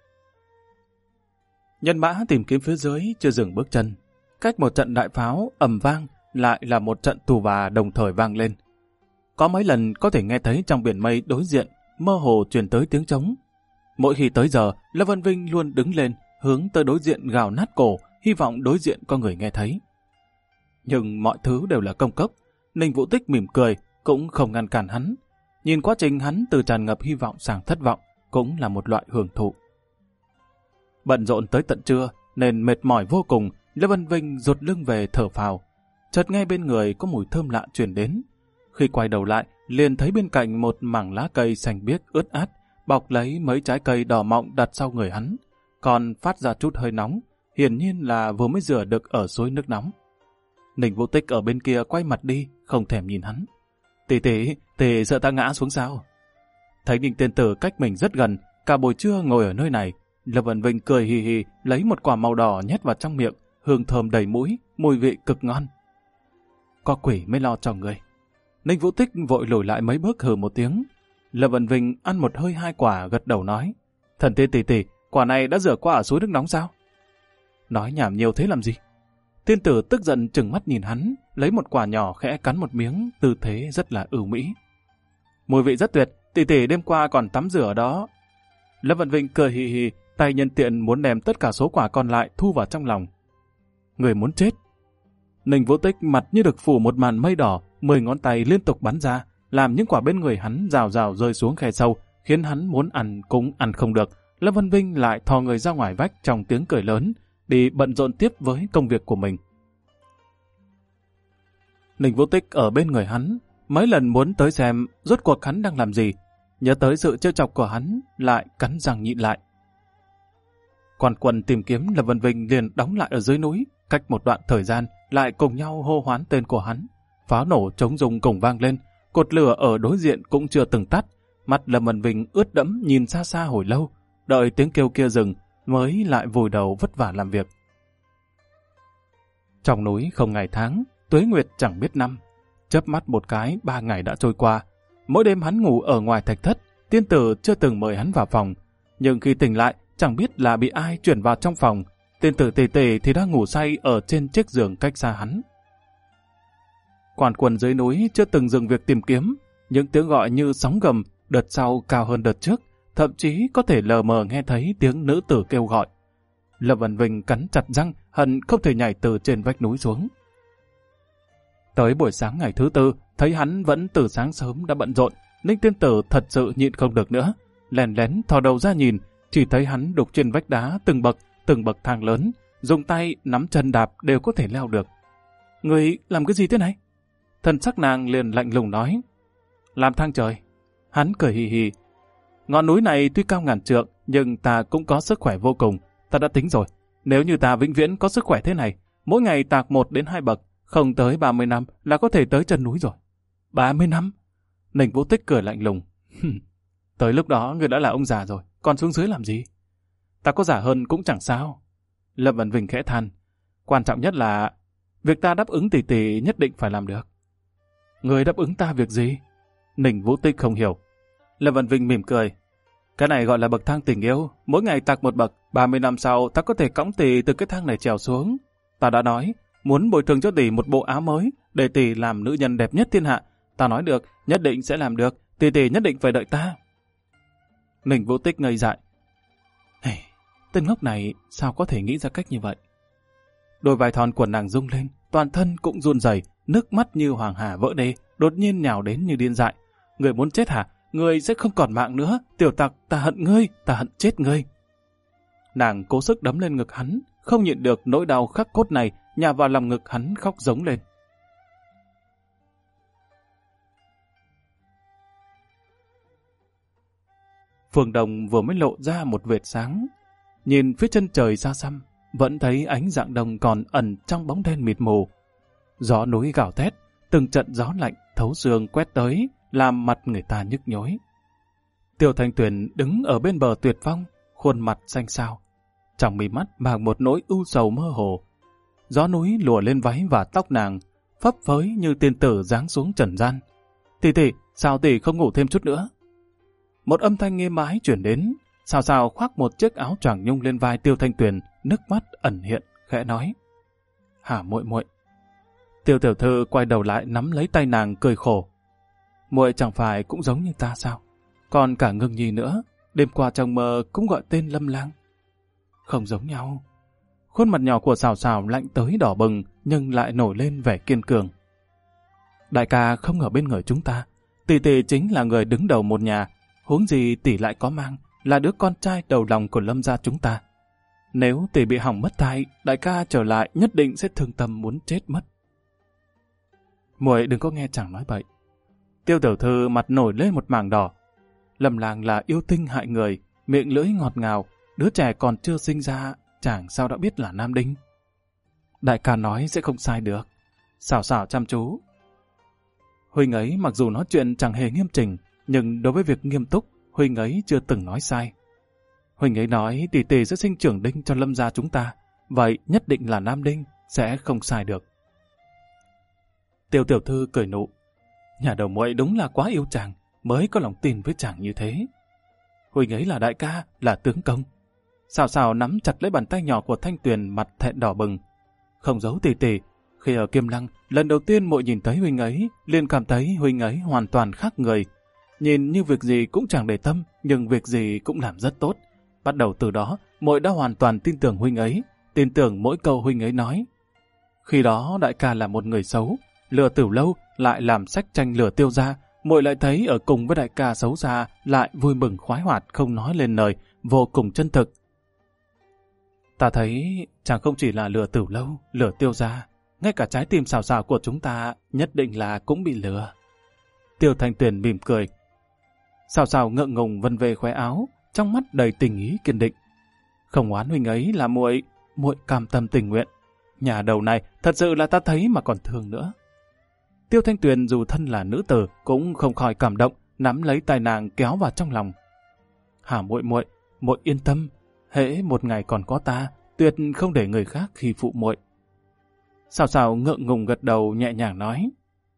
Nhân mã tìm kiếm phía dưới chưa dừng bước chân. Cách một trận đại pháo ầm vang lại là một trận tù và đồng thời vang lên. Có mấy lần có thể nghe thấy trong biển mây đối diện mơ hồ truyền tới tiếng trống. Mỗi khi tới giờ, Lâm Vân Vinh luôn đứng lên, hướng tới đối diện gào nát cổ, hy vọng đối diện có người nghe thấy. Nhưng mọi thứ đều là công cốc. Ninh Vũ Tích mỉm cười, cũng không ngăn cản hắn. Nhìn quá trình hắn từ tràn ngập hy vọng sang thất vọng, cũng là một loại hưởng thụ. Bận rộn tới tận trưa, nên mệt mỏi vô cùng, Lâm Vân Vinh rụt lưng về thở phào. Chợt nghe bên người có mùi thơm lạ truyền đến. Khi quay đầu lại, liền thấy bên cạnh một mảng lá cây xanh biếc ướt át, bọc lấy mấy trái cây đỏ mọng đặt sau người hắn, còn phát ra chút hơi nóng, hiển nhiên là vừa mới rửa được ở suối nước nóng. Ninh Vũ Tích ở bên kia quay mặt đi, không thèm nhìn hắn. Tỷ sợ ta ngã xuống sao? Thấy Ninh Tiên Tử cách mình rất gần, cả buổi trưa ngồi ở nơi này, Lâm Vân Vinh cười hì hì, lấy một quả màu đỏ nhét vào trong miệng, hương thơm đầy mũi, mùi vị cực ngon. Có quỷ mới lo cho người. Ninh Vũ Tích vội lùi lại mấy bước hừ một tiếng. Lâm Vân Vinh ăn một hơi 2 quả gật đầu nói. Thần tiên tỷ, quả này đã rửa qua ở suối nước nóng sao? Nói nhảm nhiều thế làm gì? Tiên tử tức giận trừng mắt nhìn hắn, lấy một quả nhỏ khẽ cắn một miếng, tư thế rất là ưu mỹ. Mùi vị rất tuyệt, tỷ đêm qua còn tắm rửa ở đó. Lâm Vân Vinh cười hì hì, tay nhân tiện muốn đem tất cả số quả còn lại thu vào trong lòng. Người muốn chết. Ninh Vũ Tích mặt như được phủ một màn mây đỏ, 10 ngón tay liên tục bắn ra, làm những quả bên người hắn rào rào rơi xuống khe sâu, khiến hắn muốn ăn cũng ăn không được. Lâm Vân Vinh lại thò người ra ngoài vách trong tiếng cười lớn, đi bận rộn tiếp với công việc của mình. Ninh Vũ Tích ở bên người hắn, mấy lần muốn tới xem rốt cuộc hắn đang làm gì, nhớ tới sự trêu chọc của hắn, lại cắn răng nhịn lại. Quan quân tìm kiếm Lâm Vân Vinh liền đóng lại ở dưới núi, cách một đoạn thời gian lại cùng nhau hô hoán tên của hắn. Pháo nổ trống rung cùng vang lên, cột lửa ở đối diện cũng chưa từng tắt. Mắt Lâm Vân Vinh ướt đẫm nhìn xa xa hồi lâu, đợi tiếng kêu kia dừng, mới lại vùi đầu vất vả làm việc. Trong núi không ngày tháng, tuế nguyệt chẳng biết năm. Chớp mắt một cái, 3 ngày đã trôi qua. Mỗi đêm hắn ngủ ở ngoài thạch thất, tiên tử chưa từng mời hắn vào phòng. Nhưng khi tỉnh lại, chẳng biết là bị ai chuyển vào trong phòng. Tiên tử tề thì đang ngủ say ở trên chiếc giường cách xa hắn. Quan quân dưới núi chưa từng dừng việc tìm kiếm. Những tiếng gọi như sóng gầm, đợt sau cao hơn đợt trước. Thậm chí có thể lờ mờ nghe thấy tiếng nữ tử kêu gọi. Lâm Vân Vinh cắn chặt răng, hận không thể nhảy từ trên vách núi xuống. Tới buổi sáng ngày thứ 4, thấy hắn vẫn từ sáng sớm đã bận rộn, Ninh tiên tử thật sự nhịn không được nữa. Lén lén thò đầu ra nhìn, chỉ thấy hắn đục trên vách đá từng bậc thang lớn, dùng tay nắm chân đạp đều có thể leo được. Người làm cái gì thế này? Thần sắc nàng liền lạnh lùng nói. Làm thang trời. Hắn cười hì hì. Ngọn núi này tuy cao ngàn trượng, nhưng ta cũng có sức khỏe vô cùng. Ta đã tính rồi, nếu như ta vĩnh viễn có sức khỏe thế này, mỗi ngày tạc 1 đến 2 bậc, không tới 30 năm là có thể tới chân núi rồi. 30 năm? Ninh Vũ Tích cười lạnh lùng. Tới lúc đó người đã là ông già rồi, còn xuống dưới làm gì? Ta có già hơn cũng chẳng sao. Lâm Vân Vinh khẽ than. Quan trọng nhất là việc ta đáp ứng tỷ nhất định phải làm được. Người đáp ứng ta việc gì? Ninh Vũ Tích không hiểu. Lâm Vân Vinh mỉm cười. Cái này gọi là bậc thang tình yêu, mỗi ngày tạc 1 bậc, 30 năm sau ta có thể cõng tỷ từ cái thang này trèo xuống. Ta đã nói, muốn bồi thường cho tỷ một bộ áo mới, để tỷ làm nữ nhân đẹp nhất thiên hạ. Ta nói được, nhất định sẽ làm được, tỷ nhất định phải đợi ta. Ninh Vũ Tích ngây dại. Tên ngốc này sao có thể nghĩ ra cách như vậy? Đôi vai thon của nàng rung lên, toàn thân cũng run rẩy, nước mắt như hoàng hà vỡ đê, đột nhiên nhào đến như điên dại. Người muốn chết hả? Người sẽ không còn mạng nữa. Tiểu tặc, ta hận ngươi, ta hận chết ngươi. Nàng cố sức đấm lên ngực hắn, không nhịn được nỗi đau khắc cốt này, nhào vào lòng ngực hắn khóc giống lên. Phường Đồng vừa mới lộ ra một vệt sáng. Nhìn phía chân trời xa xăm, vẫn thấy ánh rạng đông còn ẩn trong bóng đen mịt mù. Gió núi gào thét, từng trận gió lạnh thấu xương quét tới, làm mặt người ta nhức nhối. Tiêu Thanh Tuyền đứng ở bên bờ tuyệt vọng, khuôn mặt xanh xao. Trong mí mắt mang một nỗi ưu sầu mơ hồ. Gió núi lùa lên váy và tóc nàng, phấp phới như tiên tử giáng xuống trần gian. Tỷ tỷ, sao tỷ không ngủ thêm chút nữa? Một âm thanh êm ái chuyển đến, Sào Sào khoác một chiếc áo choàng nhung lên vai Tiêu Thanh Tuyền, nước mắt ẩn hiện, khẽ nói. Hả muội muội? Tiêu tiểu thư quay đầu lại nắm lấy tay nàng cười khổ. Muội chẳng phải cũng giống như ta sao? Còn cả Ngưng Nhi nữa, đêm qua trong mơ cũng gọi tên Lâm Lang. Không giống nhau. Khuôn mặt nhỏ của Sào Sào lạnh tới đỏ bừng, nhưng lại nổi lên vẻ kiên cường. Đại ca không ở bên người chúng ta, tỷ tỷ chính là người đứng đầu một nhà, huống gì tỷ lại có mang, là đứa con trai đầu lòng của Lâm gia chúng ta. Nếu tỷ bị hỏng mất thai, đại ca trở lại nhất định sẽ thương tâm muốn chết mất. Muội đừng có nghe chàng nói bậy. Tiêu tiểu thư mặt nổi lên một mảng đỏ. Lâm Lang là yêu tinh hại người, miệng lưỡi ngọt ngào, đứa trẻ còn chưa sinh ra, chàng sao đã biết là nam đinh. Đại ca nói sẽ không sai được. Sào Sào chăm chú. Huynh ấy mặc dù nói chuyện chẳng hề nghiêm chỉnh, nhưng đối với việc nghiêm túc, huynh ấy chưa từng nói sai. Huynh ấy nói tỷ tỷ sẽ sinh trưởng đinh cho Lâm gia chúng ta, vậy nhất định là nam đinh, sẽ không sai được. Tiêu tiểu thư cười nụ. Nhà đầu muội đúng là quá yêu chàng, mới có lòng tin với chàng như thế. Huynh ấy là đại ca, là tướng công. Sào Sào nắm chặt lấy bàn tay nhỏ của Thanh Tuyền, mặt thẹn đỏ bừng. Không giấu tỷ tỷ, khi ở Kiêm Lăng, lần đầu tiên muội nhìn thấy huynh ấy, liền cảm thấy huynh ấy hoàn toàn khác người. Nhìn như việc gì cũng chẳng để tâm, nhưng việc gì cũng làm rất tốt. Bắt đầu từ đó, muội đã hoàn toàn tin tưởng huynh ấy, tin tưởng mỗi câu huynh ấy nói. Khi đó đại ca là một người xấu, lừa Tiểu Lâu, lại làm sách tranh lừa Tiêu gia, muội lại thấy ở cùng với đại ca xấu xa lại vui mừng khoái hoạt không nói lên lời, vô cùng chân thực. Ta thấy chàng không chỉ là lừa Tiểu Lâu, lừa Tiêu gia, ngay cả trái tim Sào Sào của chúng ta nhất định là cũng bị lừa. Tiêu Thanh Tuyền mỉm cười. Sào Sào ngượng ngùng vân về khóe áo, trong mắt đầy tình ý kiên định. Không oán huynh ấy là muội cam tâm tình nguyện. Nhà đầu này thật sự là ta thấy mà còn thương nữa. Tiêu Thanh Tuyền dù thân là nữ tử cũng không khỏi cảm động, nắm lấy tay nàng kéo vào trong lòng. Hả muội yên tâm, hễ một ngày còn có ta, tuyệt không để người khác khi phụ muội. Sào Sào ngượng ngùng gật đầu nhẹ nhàng nói.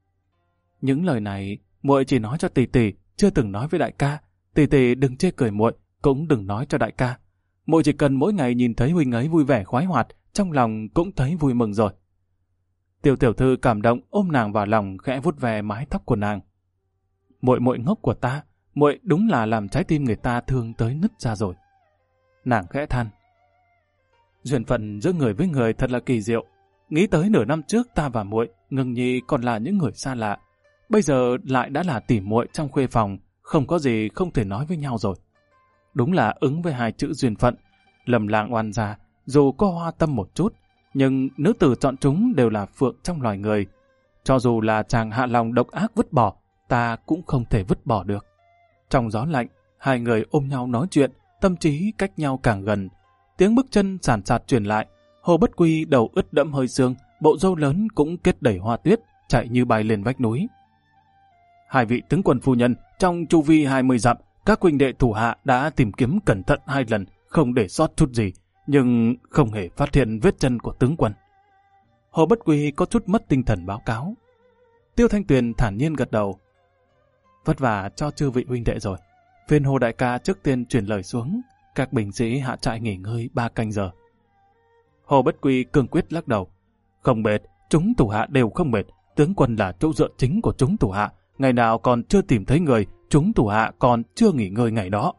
Những lời này muội chỉ nói cho tỷ tỷ, chưa từng nói với đại ca. Tỷ tỷ đừng chê cười muội, cũng đừng nói cho đại ca. Muội chỉ cần mỗi ngày nhìn thấy huynh ấy vui vẻ khoái hoạt, trong lòng cũng thấy vui mừng rồi. Tiêu tiểu thư cảm động ôm nàng vào lòng, khẽ vuốt ve mái tóc của nàng. Muội ngốc của ta, muội đúng là làm trái tim người ta thương tới nứt ra rồi. Nàng khẽ than. Duyên phận giữa người với người thật là kỳ diệu. Nghĩ tới nửa năm trước ta và muội, Ngưng Nhi còn là những người xa lạ. Bây giờ lại đã là tỉ muội trong khuê phòng, không có gì không thể nói với nhau rồi. Đúng là ứng với hai chữ duyên phận. Lâm Lang oan gia, dù có hoa tâm một chút, nhưng nữ tử chọn chúng đều là phượng trong loài người. Cho dù là chàng hạ lòng độc ác vứt bỏ, ta cũng không thể vứt bỏ được. Trong gió lạnh, hai người ôm nhau nói chuyện, tâm trí cách nhau càng gần. Tiếng bước chân sàn sạt truyền lại, Hồ Bất Quy đầu ướt đẫm hơi sương, bộ râu lớn cũng kết đầy hoa tuyết, chạy như bay lên vách núi. Hai vị tướng quân phu nhân, trong chu vi 20 dặm, các huynh đệ thủ hạ đã tìm kiếm cẩn thận 2 lần, không để sót chút gì, nhưng không hề phát hiện vết chân của tướng quân. Hồ Bất Quy có chút mất tinh thần báo cáo. Tiêu Thanh Tuyền thản nhiên gật đầu. Vất vả cho chư vị huynh đệ rồi. Phiên Hồ đại ca trước tiên truyền lời xuống, các binh sĩ hạ trại nghỉ ngơi 3 canh giờ. Hồ Bất Quy cương quyết lắc đầu. Không mệt, chúng thủ hạ đều không mệt, tướng quân là chỗ dựa chính của chúng thủ hạ. Ngày nào còn chưa tìm thấy người, chúng thủ hạ còn chưa nghỉ ngơi ngày đó.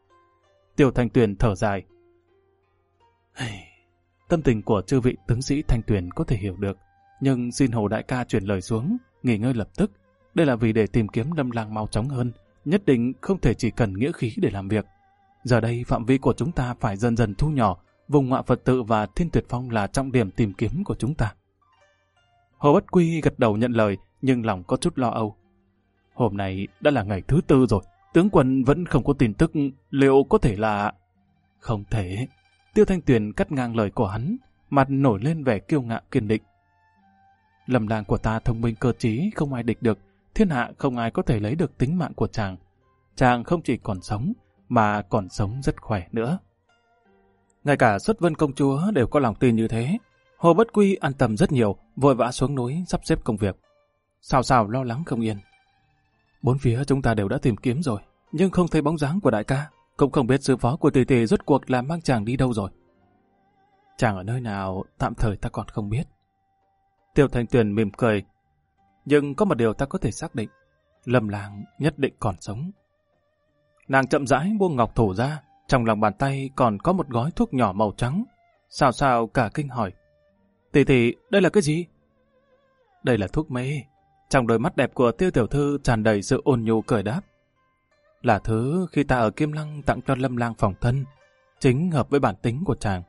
Tiêu Thanh Tuyền thở dài. Tâm tình của chư vị tướng sĩ Thanh Tuyền có thể hiểu được. Nhưng xin Hồ đại ca chuyển lời xuống, nghỉ ngơi lập tức. Đây là vì để tìm kiếm Lâm Lang mau chóng hơn, nhất định không thể chỉ cần nghĩa khí để làm việc. Giờ đây phạm vi của chúng ta phải dần dần thu nhỏ, vùng Ngọa Phật Tự và Thiên Tuyệt Phong là trọng điểm tìm kiếm của chúng ta. Hồ Bất Quy gật đầu nhận lời, nhưng lòng có chút lo âu. Hôm nay đã là ngày thứ 4 rồi, tướng quân vẫn không có tin tức, liệu có thể là... Không thể. Tiêu Thanh Tuyền cắt ngang lời của hắn, mặt nổi lên vẻ kiêu ngạo kiên định. Lâm Lang của ta thông minh cơ trí, không ai địch được, thiên hạ không ai có thể lấy được tính mạng của chàng. Chàng không chỉ còn sống, mà còn sống rất khỏe nữa. Ngay cả Xuất Vân công chúa đều có lòng tin như thế. Hồ Bất Quy an tâm rất nhiều, vội vã xuống núi sắp xếp công việc. Sào Sào lo lắng không yên. Bốn phía chúng ta đều đã tìm kiếm rồi, nhưng không thấy bóng dáng của đại ca, cũng không biết sư phó của tỷ tỷ rốt cuộc là mang chàng đi đâu rồi. Chàng ở nơi nào tạm thời ta còn không biết. Tiêu Thanh Tuyền mỉm cười. Nhưng có một điều ta có thể xác định, Lâm Lang nhất định còn sống. Nàng chậm rãi buông ngọc thủ ra, trong lòng bàn tay còn có một gói thuốc nhỏ màu trắng. Sào Sào cả kinh hỏi. Tỷ tỷ, đây là cái gì? Đây là thuốc mê. Trong đôi mắt đẹp của Tiêu tiểu thư tràn đầy sự ôn nhu cười đáp. Là thứ khi ta ở Kim Lăng tặng cho Lâm Lang phòng thân, chính hợp với bản tính của chàng.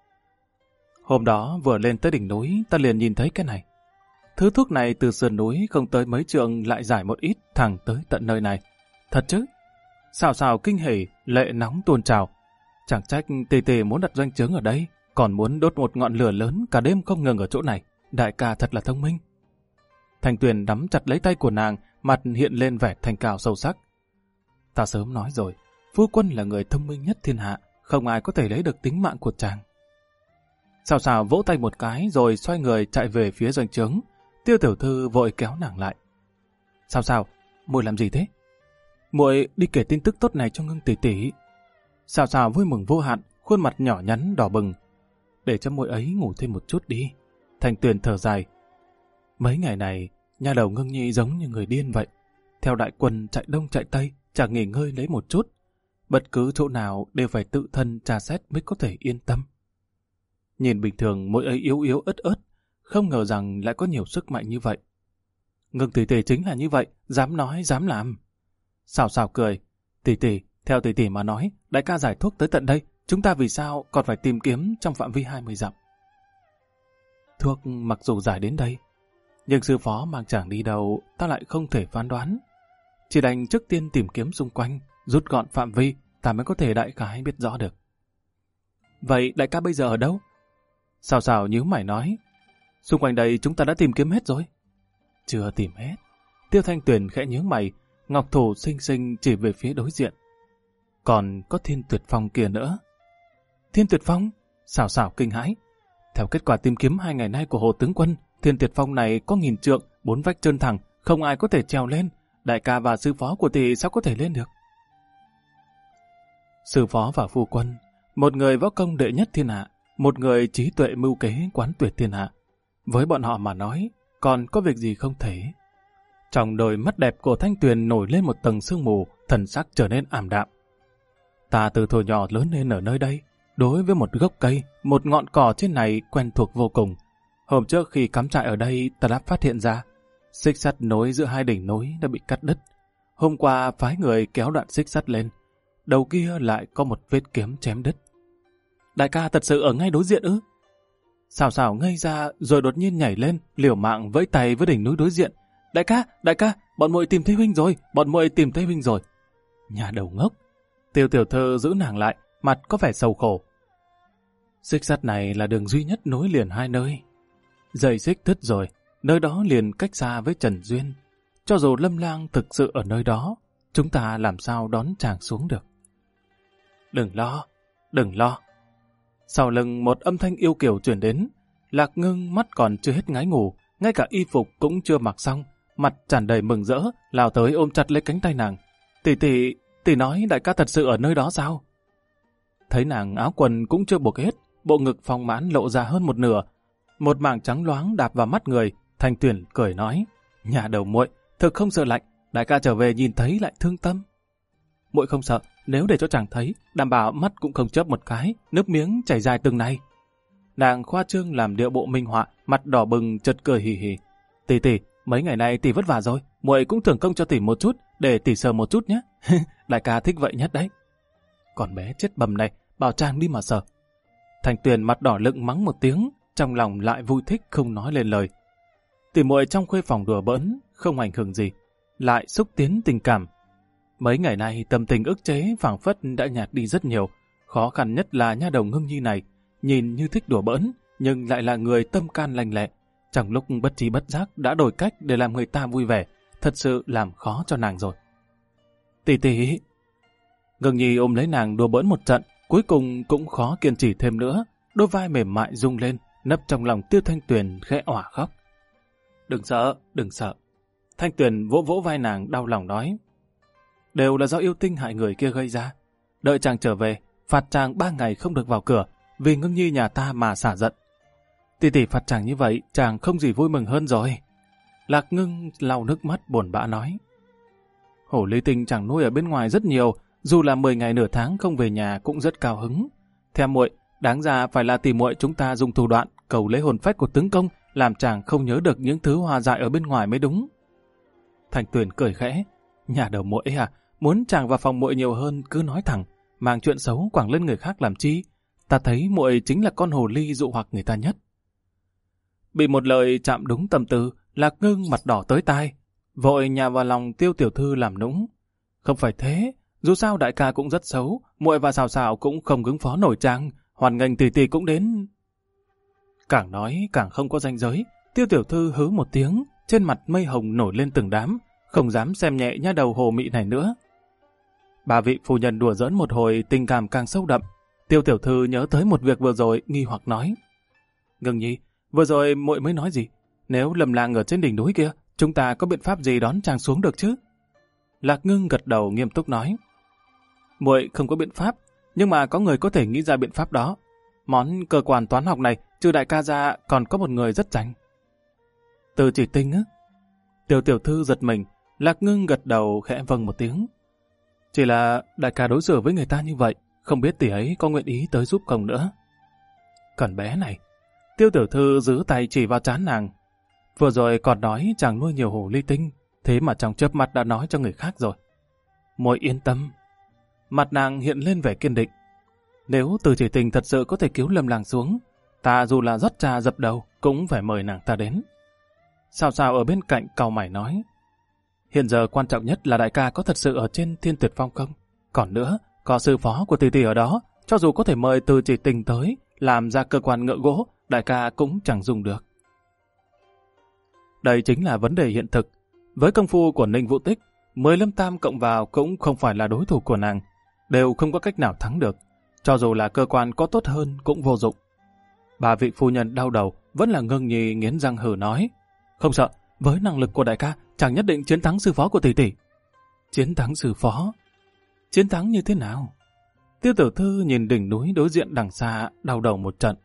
Hôm đó vừa lên tới đỉnh núi, ta liền nhìn thấy cái này. Thứ thuốc này từ sườn núi không tới mấy trượng lại dài một ít thẳng tới tận nơi này. Thật chứ? Sào Sào kinh hỉ, lệ nóng tuôn trào. Chẳng trách tỷ tỷ muốn đặt doanh trướng ở đây, còn muốn đốt một ngọn lửa lớn cả đêm không ngừng ở chỗ này. Đại ca thật là thông minh. Thanh Tuyền nắm chặt lấy tay của nàng, mặt hiện lên vẻ thanh cao sâu sắc. Ta sớm nói rồi, phu quân là người thông minh nhất thiên hạ, không ai có thể lấy được tính mạng của chàng. Sào Sào vỗ tay một cái rồi xoay người chạy về phía doanh trướng. Tiêu tiểu thư vội kéo nàng lại. Sào Sào, muội làm gì thế? Muội đi kể tin tức tốt này cho Ngưng tỷ tỷ. Sào Sào vui mừng vô hạn, khuôn mặt nhỏ nhắn đỏ bừng. Để cho muội ấy ngủ thêm một chút đi. Thanh Tuyền thở dài. Mấy ngày này, nhà đầu Ngưng Nhi giống như người điên vậy. Theo đại quân chạy đông chạy tây, chẳng nghỉ ngơi lấy một chút. Bất cứ chỗ nào đều phải tự thân tra xét mới có thể yên tâm. Nhìn bình thường muội ấy yếu yếu ớt ớt, không ngờ rằng lại có nhiều sức mạnh như vậy. Ngưng tỷ tỷ chính là như vậy, dám nói dám làm. Sào Sào cười. Tỷ tỷ, theo tỷ tỷ mà nói, đại ca giải thuốc tới tận đây, chúng ta vì sao còn phải tìm kiếm trong phạm vi 20 dặm? Thuốc mặc dù giải đến đây, nhưng sư phó mang chàng đi đâu ta lại không thể phán đoán. Chỉ đành trước tiên tìm kiếm xung quanh, rút gọn phạm vi, ta mới có thể đại khái biết rõ được. Vậy đại ca bây giờ ở đâu? Sào Sào nhíu mày nói. Xung quanh đây chúng ta đã tìm kiếm hết rồi. Chưa tìm hết. Tiêu Thanh Tuyền khẽ nhướng mày, ngọc thủ xinh xinh chỉ về phía đối diện. Còn có Thiên Tuyệt Phong kia nữa. Thiên Tuyệt Phong? Sào Sào kinh hãi. Theo kết quả tìm kiếm 2 ngày nay của Hồ tướng quân, Thiên Tuyệt Phong này có 1000 trượng, 4 vách trơn thẳng, không ai có thể trèo lên. Đại ca và sư phó của tỷ sao có thể lên được? Sư phó và phu quân, một người võ công đệ nhất thiên hạ, một người trí tuệ mưu kế quán tuyệt thiên hạ. Với bọn họ mà nói, còn có việc gì không thể? Trong đôi mắt đẹp của Thanh Tuyền nổi lên một tầng sương mù, thần sắc trở nên ảm đạm. Ta từ thuở nhỏ lớn lên ở nơi đây, đối với một gốc cây, một ngọn cỏ trên này quen thuộc vô cùng. Hôm trước khi cắm trại ở đây, ta đã phát hiện ra, xích sắt nối giữa 2 đỉnh núi đã bị cắt đứt. Hôm qua phái người kéo đoạn xích sắt lên, đầu kia lại có một vết kiếm chém đứt. Đại ca thật sự ở ngay đối diện ư? Sào Sào ngây ra rồi đột nhiên nhảy lên, liều mạng vẫy tay với đỉnh núi đối diện. Đại ca, bọn muội tìm thấy huynh rồi, bọn muội tìm thấy huynh rồi. Nhà đầu ngốc. Tiêu tiểu thư giữ nàng lại, mặt có vẻ sầu khổ. Xích sắt này là đường duy nhất nối liền 2 nơi. Dây xích đứt rồi, nơi đó liền cách xa với Trần Duyên. Cho dù Lâm Lang thực sự ở nơi đó, chúng ta làm sao đón chàng xuống được? Đừng lo. Sau lưng một âm thanh yêu kiều truyền đến. Lạc Ngưng mắt còn chưa hết ngái ngủ, ngay cả y phục cũng chưa mặc xong, mặt tràn đầy mừng rỡ, lao tới ôm chặt lấy cánh tay nàng. Tỷ nói đại ca thật sự ở nơi đó sao? Thấy nàng áo quần cũng chưa buộc hết, bộ ngực phong mãn lộ ra hơn một nửa, một mảng trắng loáng đạp vào mắt người. Thanh Tuyền cười nói, nhà đầu muội thực không sợ lạnh, đại ca trở về nhìn thấy lại thương tâm. Muội không sợ, nếu để cho chàng thấy, đảm bảo mắt cũng không chớp một cái, nước miếng chảy dài từng này. Nàng khoa trương làm điệu bộ minh họa, mặt đỏ bừng chợt cười hì hì. Tỷ, mấy ngày nay tỷ vất vả rồi, muội cũng thưởng công cho tỷ một chút, để tỷ sờ một chút nhé. Đại ca thích vậy nhất đấy. Còn bé chết bầm này, bảo Trang đi mà sờ. Thanh Tuyền mặt đỏ lựng mắng một tiếng, trong lòng lại vui thích không nói lên lời. Tỷ muội trong khuê phòng đùa bỡn, không ảnh hưởng gì, lại xúc tiến tình cảm. Mấy ngày nay tâm tình ức chế phảng phất đã nhạt đi rất nhiều. Khó khăn nhất là nha đầu Ngưng Nhi này, nhìn như thích đùa bỡn, nhưng lại là người tâm can lành lẹ. Trong lúc bất trí bất giác đã đổi cách để làm người ta vui vẻ, thật sự làm khó cho nàng rồi. Tỷ. Ngưng Nhi ôm lấy nàng đùa bỡn một trận, cuối cùng cũng khó kiên trì thêm nữa, đôi vai mềm mại rung lên, nấp trong lòng Tiêu Thanh Tuyền khẽ òa khóc. Đừng sợ. Thanh Tuyền vỗ vỗ vai nàng đau lòng nói. Đều là do yêu tinh hại người kia gây ra. Đợi chàng trở về, phạt chàng 3 ngày không được vào cửa, vì Ngưng Nhi nhà ta mà xả giận. Tỷ phạt chàng như vậy, chàng không gì vui mừng hơn rồi. Lạc Ngưng lau nước mắt buồn bã nói. Hổ ly tinh chàng nuôi ở bên ngoài rất nhiều, dù là 10 ngày nửa tháng không về nhà cũng rất cao hứng. Theo muội, đáng ra phải là tỷ muội chúng ta dùng thủ đoạn cầu lấy hồn phách của tướng công, làm chàng không nhớ được những thứ hoa dại ở bên ngoài mới đúng. Thanh Tuyền cười khẽ. Nhà đầu muội à, muốn chàng vào phòng muội nhiều hơn cứ nói thẳng, mang chuyện xấu quẳng lên người khác làm chi. Ta thấy muội chính là con hồ ly dụ hoặc người ta nhất. Bị một lời chạm đúng tâm tư, Lạc Ngưng mặt đỏ tới tai, vội nhào vào lòng Tiêu tiểu thư làm nũng. Không phải thế, dù sao đại ca cũng rất xấu, muội và Sào Sào cũng không ứng phó nổi chàng, hoàn nghênh tỷ cũng đến. Càng nói càng không có ranh giới, Tiêu tiểu thư hứ một tiếng, trên mặt mây hồng nổi lên từng đám, không dám xem nhẹ nha đầu hồ mị này nữa. Bà vị phu nhân đùa giỡn một hồi, tình cảm càng sâu đậm. Tiêu tiểu thư nhớ tới một việc vừa rồi, nghi hoặc nói. Ngưng Nhi, vừa rồi muội mới nói gì? Nếu Lâm Lang ở trên đỉnh núi kia, chúng ta có biện pháp gì đón chàng xuống được chứ? Lạc Ngưng gật đầu nghiêm túc nói. Muội không có biện pháp, nhưng mà có người có thể nghĩ ra biện pháp đó. Món cơ quan toán học này, trừ đại ca ra còn có một người rất rành. Từ Chỉ Tinh á? Tiêu tiểu thư giật mình, Lạc Ngưng gật đầu khẽ vâng một tiếng. Chỉ là đại ca đối xử với người ta như vậy, không biết tỷ ấy có nguyện ý tới giúp không nữa. Còn bé này, Tiêu tiểu thư giữ tay chỉ vào trán nàng. Vừa rồi còn nói chàng nuôi nhiều hồ ly tinh, thế mà trong chớp mắt đã nói cho người khác rồi. Muội yên tâm. Mặt nàng hiện lên vẻ kiên định. Nếu Từ Chỉ Tình thật sự có thể cứu Lâm Lang xuống, ta dù là rót trà dập đầu cũng phải mời nàng ta đến. Sào Sào ở bên cạnh cau mày nói. Hiện giờ quan trọng nhất là đại ca có thật sự ở trên Thiên Tuyệt Phong không? Còn nữa, có sư phó của tỷ ở đó, cho dù có thể mời Từ Chỉ Tình tới, làm ra cơ quan ngựa gỗ, đại ca cũng chẳng dùng được. Đây chính là vấn đề hiện thực. Với công phu của Ninh Vũ Tích, 10 lâm tam cộng vào cũng không phải là đối thủ của nàng, đều không có cách nào thắng được. Cho dù là cơ quan có tốt hơn cũng vô dụng. Bà vị phu nhân đau đầu, vẫn là Ngưng Nhi nghiến răng hừ nói. Không sợ, với năng lực của đại ca, chàng nhất định chiến thắng sư phó của tỷ. Chiến thắng sư phó? Chiến thắng như thế nào? Tiêu tiểu thư nhìn đỉnh núi đối diện đằng xa, đau đầu một trận.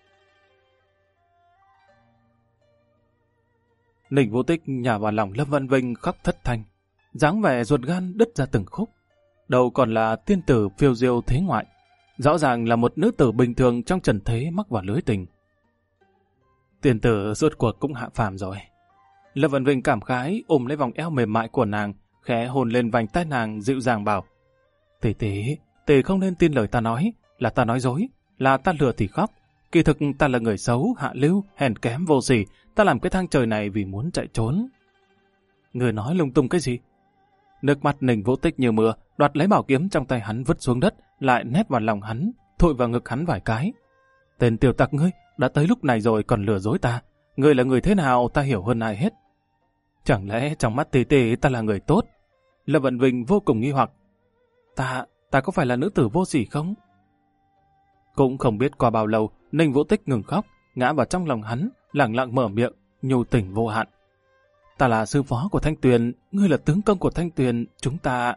Ninh Vũ Tích nhả vào lòng Lâm Văn Vinh khóc thất thanh, dáng vẻ ruột gan đứt ra từng khúc. Đầu còn là tiên tử phiêu diêu thế ngoại, rõ ràng là một nữ tử bình thường trong trần thế mắc vào lưới tình. Tiên tử rốt cuộc cũng hạ phàm rồi. Lâm Văn Vinh cảm khái ôm lấy vòng eo mềm mại của nàng, khẽ hôn lên vành tai nàng dịu dàng bảo. Tỷ không nên tin lời ta nói, là ta nói dối, là ta lừa thì khóc. Kỳ thực ta là người xấu, hạ lưu, hèn kém vô sỉ, ta làm cái thang trời này vì muốn chạy trốn. Người nói lung tung cái gì? Nước mắt Ninh Vũ Tích như mưa, đoạt lấy bảo kiếm trong tay hắn vứt xuống đất, lại nép vào lòng hắn, thổi vào ngực hắn vài cái. Tên tiểu tặc ngươi, đã tới lúc này rồi còn lừa dối ta. Ngươi là người thế nào ta hiểu hơn ai hết. Chẳng lẽ trong mắt tỷ ta là người tốt? Lâm Vận Vinh vô cùng nghi hoặc. Ta có phải là nữ tử vô sỉ không? Cũng không biết qua bao lâu, Ninh Vũ Tích ngừng khóc, ngã vào trong lòng hắn, lẳng lặng mở miệng, nhu tình vô hạn. Ta là sư phó của Thanh Tuyền, ngươi là tướng công của Thanh Tuyền, chúng ta...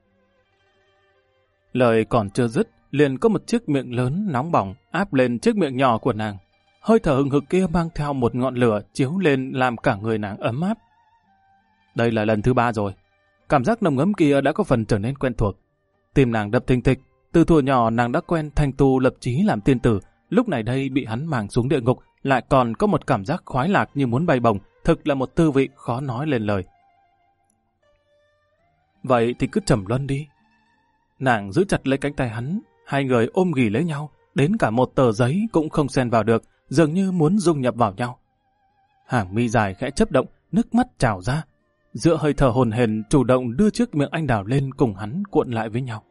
Lời còn chưa dứt, liền có một chiếc miệng lớn nóng bỏng áp lên chiếc miệng nhỏ của nàng. Hơi thở hừng hực kia mang theo một ngọn lửa chiếu lên làm cả người nàng ấm áp. Đây là lần thứ 3 rồi. Cảm giác nồng ấm kia đã có phần trở nên quen thuộc. Tim nàng đập thình thịch. Từ thuở nhỏ nàng đã quen thanh tu lập chí làm tiên tử, Lúc này đây bị hắn mang xuống địa ngục lại còn có một cảm giác khoái lạc như muốn bay bổng, thực là một tư vị khó nói lên lời. Vậy thì cứ trầm luân đi. Nàng giữ chặt lấy cánh tay hắn, hai người ôm ghì lấy nhau, đến cả một tờ giấy cũng không xen vào được, dường như muốn dung nhập vào nhau. Hàng mi dài khẽ chớp động, nước mắt trào ra. Giữa hơi thở hồn hển chủ động đưa chiếc miệng anh đào lên cùng hắn cuộn lại với nhau.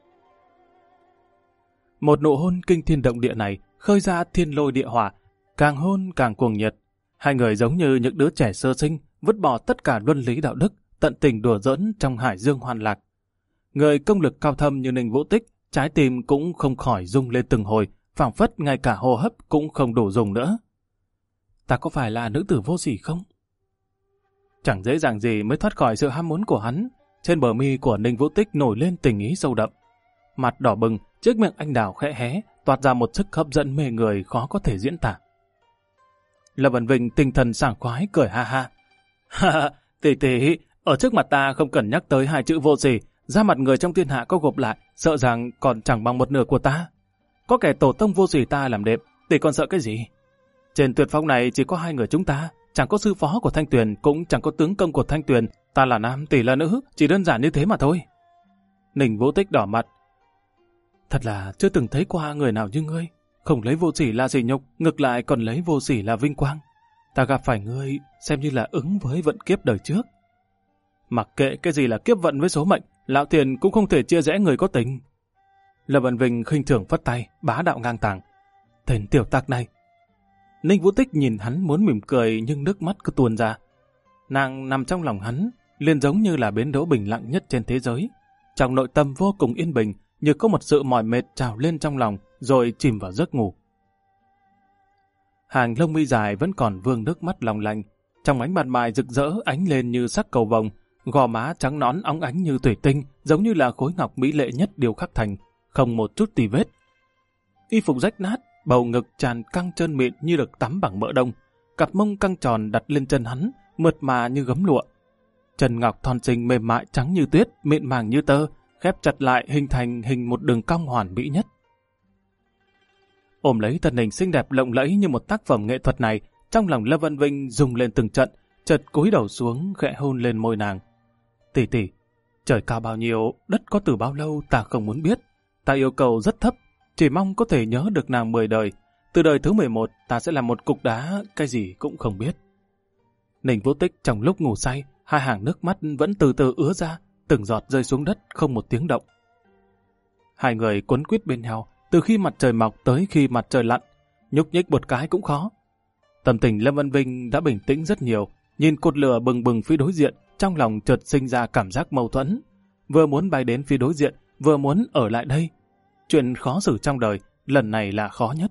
Một nụ hôn kinh thiên động địa này khơi ra thiên lôi địa hỏa, càng hôn càng cuồng nhiệt. Hai người giống như những đứa trẻ sơ sinh, vứt bỏ tất cả luân lý đạo đức, tận tình đùa giỡn trong hải dương hoan lạc. Người công lực cao thâm như Ninh Vũ Tích, trái tim cũng không khỏi rung lên từng hồi, phảng phất ngay cả hô hấp cũng không đủ dùng nữa. Ta có phải là nữ tử vô sỉ không? Chẳng dễ dàng gì mới thoát khỏi sự ham muốn của hắn. Trên bờ mi của Ninh Vũ Tích nổi lên tình ý sâu đậm. Mặt đỏ bừng, chiếc miệng anh đào khẽ hé, toát ra một sức hấp dẫn mê người khó có thể diễn tả. Lâm Vân Vinh tinh thần sảng khoái cười ha ha. Ha, tỷ tỷ, ở trước mặt ta không cần nhắc tới hai chữ vô sỉ, da mặt người trong thiên hạ có gộp lại, sợ rằng còn chẳng bằng một nửa của ta. Có kẻ tổ tông vô sỉ ta làm đệm, tỷ còn sợ cái gì? Trên tuyệt phong này chỉ có hai người chúng ta, chẳng có sư phó của Thanh Tuyền, cũng chẳng có tướng công của Thanh Tuyền, ta là nam, tỷ là nữ, chỉ đơn giản như thế mà thôi. Ninh Vũ Tích đỏ mặt. Thật là chưa từng thấy qua người nào như ngươi, không lấy vô sỉ là sỉ nhục, ngược lại còn lấy vô sỉ là vinh quang. Ta gặp phải ngươi xem như là ứng với vận kiếp đời trước. Mặc kệ cái gì là kiếp vận với số mệnh, lão tiền cũng không thể chia rẽ người có tình. Lâm Vân Vinh khinh thường phất tay, bá đạo ngang tàng. Tên tiểu tặc này. Ninh Vũ Tích nhìn hắn muốn mỉm cười nhưng nước mắt cứ tuôn ra. Nàng nằm trong lòng hắn, liền giống như là bến đỗ bình lặng nhất trên thế giới. Trong nội tâm vô cùng yên bình, như có một sự mỏi mệt trào lên trong lòng, rồi chìm vào giấc ngủ. Hàng lông mi dài vẫn còn vương nước mắt long lanh, trong ánh mặt mày rực rỡ ánh lên như sắc cầu vồng, gò má trắng nõn óng ánh như thủy tinh, giống như là khối ngọc mỹ lệ nhất điêu khắc thành, không một chút tì vết. Y phục rách nát, bầu ngực tràn căng trơn mịn như được tắm bằng mỡ đông, cặp mông căng tròn đặt lên chân hắn, mượt mà như gấm lụa. Chân ngọc thon xinh mềm mại trắng như tuyết, mịn màng như tơ, khép chặt lại hình thành hình một đường cong hoàn mỹ nhất. Ôm lấy thân hình xinh đẹp lộng lẫy như một tác phẩm nghệ thuật này, trong lòng Lâm Vân Vinh rung lên từng trận, chợt cúi đầu xuống khẽ hôn lên môi nàng. Tỷ tỷ, trời cao bao nhiêu, đất có từ bao lâu ta không muốn biết. Ta yêu cầu rất thấp, chỉ mong có thể nhớ được nàng 10 đời. Từ đời thứ 11 ta sẽ là một cục đá, cái gì cũng không biết. Ninh Vũ Tích trong lúc ngủ say, hai hàng nước mắt vẫn từ từ ứa ra, từng giọt rơi xuống đất không một tiếng động. Hai người quấn quýt bên nhau, từ khi mặt trời mọc tới khi mặt trời lặn, nhúc nhích một cái cũng khó. Tâm tình Lâm Vân Vinh đã bình tĩnh rất nhiều, nhìn cột lửa bừng bừng phía đối diện, trong lòng chợt sinh ra cảm giác mâu thuẫn. Vừa muốn bay đến phía đối diện, vừa muốn ở lại đây. Chuyện khó xử trong đời, lần này là khó nhất.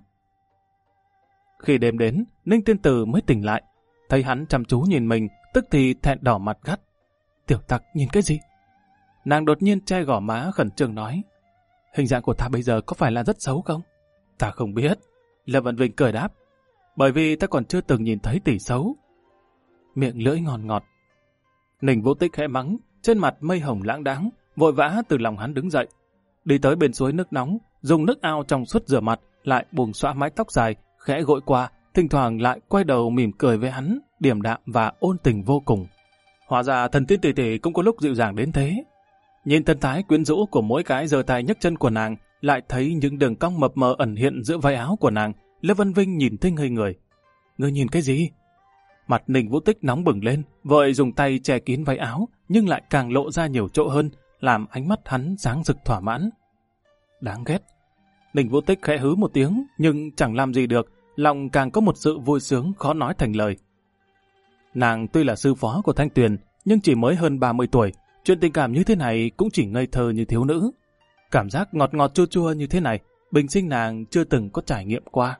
Khi đêm đến, Ninh Tiên Tử mới tỉnh lại, thấy hắn chăm chú nhìn mình, tức thì thẹn đỏ mặt gắt. Tiểu tặc nhìn cái gì? Nàng đột nhiên che gò má khẩn trương nói. Hình dạng của ta bây giờ có phải là rất xấu không? Ta không biết. Lâm Vân Vinh cười đáp. Bởi vì ta còn chưa từng nhìn thấy tỷ xấu. Miệng lưỡi ngọt ngọt. Ninh Vũ Tích khẽ mắng, trên mặt mây hồng lãng đãng, vội vã từ lòng hắn đứng dậy. Đi tới bên suối nước nóng, dùng nước ao trong suốt rửa mặt, lại buông xõa mái tóc dài, khẽ gội qua, thỉnh thoảng lại quay đầu mỉm cười với hắn, điềm đạm và ôn tình vô cùng. Hóa ra thần tiên tỷ tỷ cũng có lúc dịu dàng đến thế. Nhìn thân thái quyến rũ của mỗi cái giơ tay nhấc chân của nàng, lại thấy những đường cong mập mờ ẩn hiện giữa vai áo của nàng. Lâm Vân Vinh nhìn thấy ngây người. Ngươi nhìn cái gì? Mặt Ninh Vũ Tích nóng bừng lên, vội dùng tay che kín váy áo, nhưng lại càng lộ ra nhiều chỗ hơn, làm ánh mắt hắn sáng rực thỏa mãn. Đáng ghét. Ninh Vũ Tích khẽ hứ một tiếng, nhưng chẳng làm gì được, lòng càng có một sự vui sướng khó nói thành lời. Nàng tuy là sư phó của Thanh Tuyền, nhưng chỉ mới hơn 30 tuổi, chuyện tình cảm như thế này cũng chỉ ngây thơ như thiếu nữ. Cảm giác ngọt ngọt chua chua như thế này, bình sinh nàng chưa từng có trải nghiệm qua.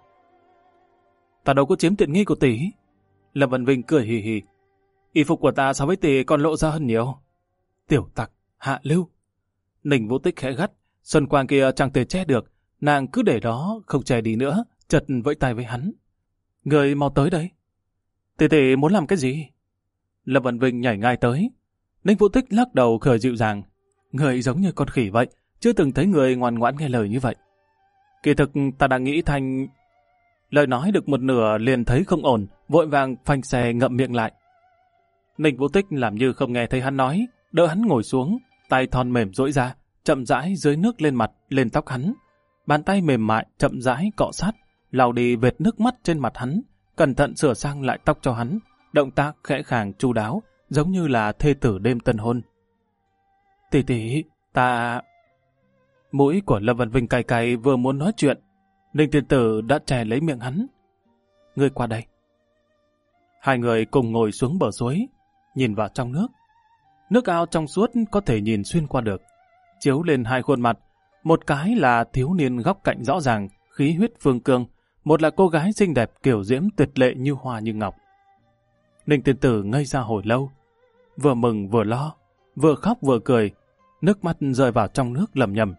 Ta đâu có chiếm tiện nghi của tỷ. Lâm Vân Vinh cười hì hì. Y phục của ta so với tỷ còn lộ ra hơn nhiều. Tiểu tặc, hạ lưu. Ninh Vũ Tích khẽ gắt, xuân quang kia chẳng thể che được, nàng cứ để đó không che đi nữa, chợt vẫy tay với hắn. Người mau tới đây. Tỷ tỷ muốn làm cái gì? Lâm Vân Vinh nhảy ngay tới. Ninh Vũ Tích lắc đầu khởi dịu dàng. Người giống như con khỉ vậy, chưa từng thấy người ngoan ngoãn nghe lời như vậy. Kỳ thực ta đang nghĩ thành... Lời nói được một nửa liền thấy không ổn, vội vàng phanh xe ngậm miệng lại. Ninh Vũ Tích làm như không nghe thấy hắn nói, đỡ hắn ngồi xuống, tay thon mềm duỗi ra, chậm rãi dưới nước lên mặt, lên tóc hắn. Bàn tay mềm mại chậm rãi cọ sát, lau đi vệt nước mắt trên mặt hắn, cẩn thận sửa sang lại tóc cho hắn, động tác khẽ khàng chu đáo, giống như là thê tử đêm tân hôn. Tỷ tỷ, ta... Mũi của Lâm Văn Vinh cay cay vừa muốn nói chuyện, Ninh Tiên Tử đã chè lấy miệng hắn. Ngươi qua đây. Hai người cùng ngồi xuống bờ suối, nhìn vào trong nước. Nước ao trong suốt có thể nhìn xuyên qua được, chiếu lên hai khuôn mặt. Một cái là thiếu niên góc cạnh rõ ràng, khí huyết phương cương, một là cô gái xinh đẹp kiểu diễm tuyệt lệ như hoa như ngọc. Ninh Tiên Tử ngây ra hồi lâu, vừa mừng vừa lo, vừa khóc vừa cười, nước mắt rơi vào trong nước lầm nhầm.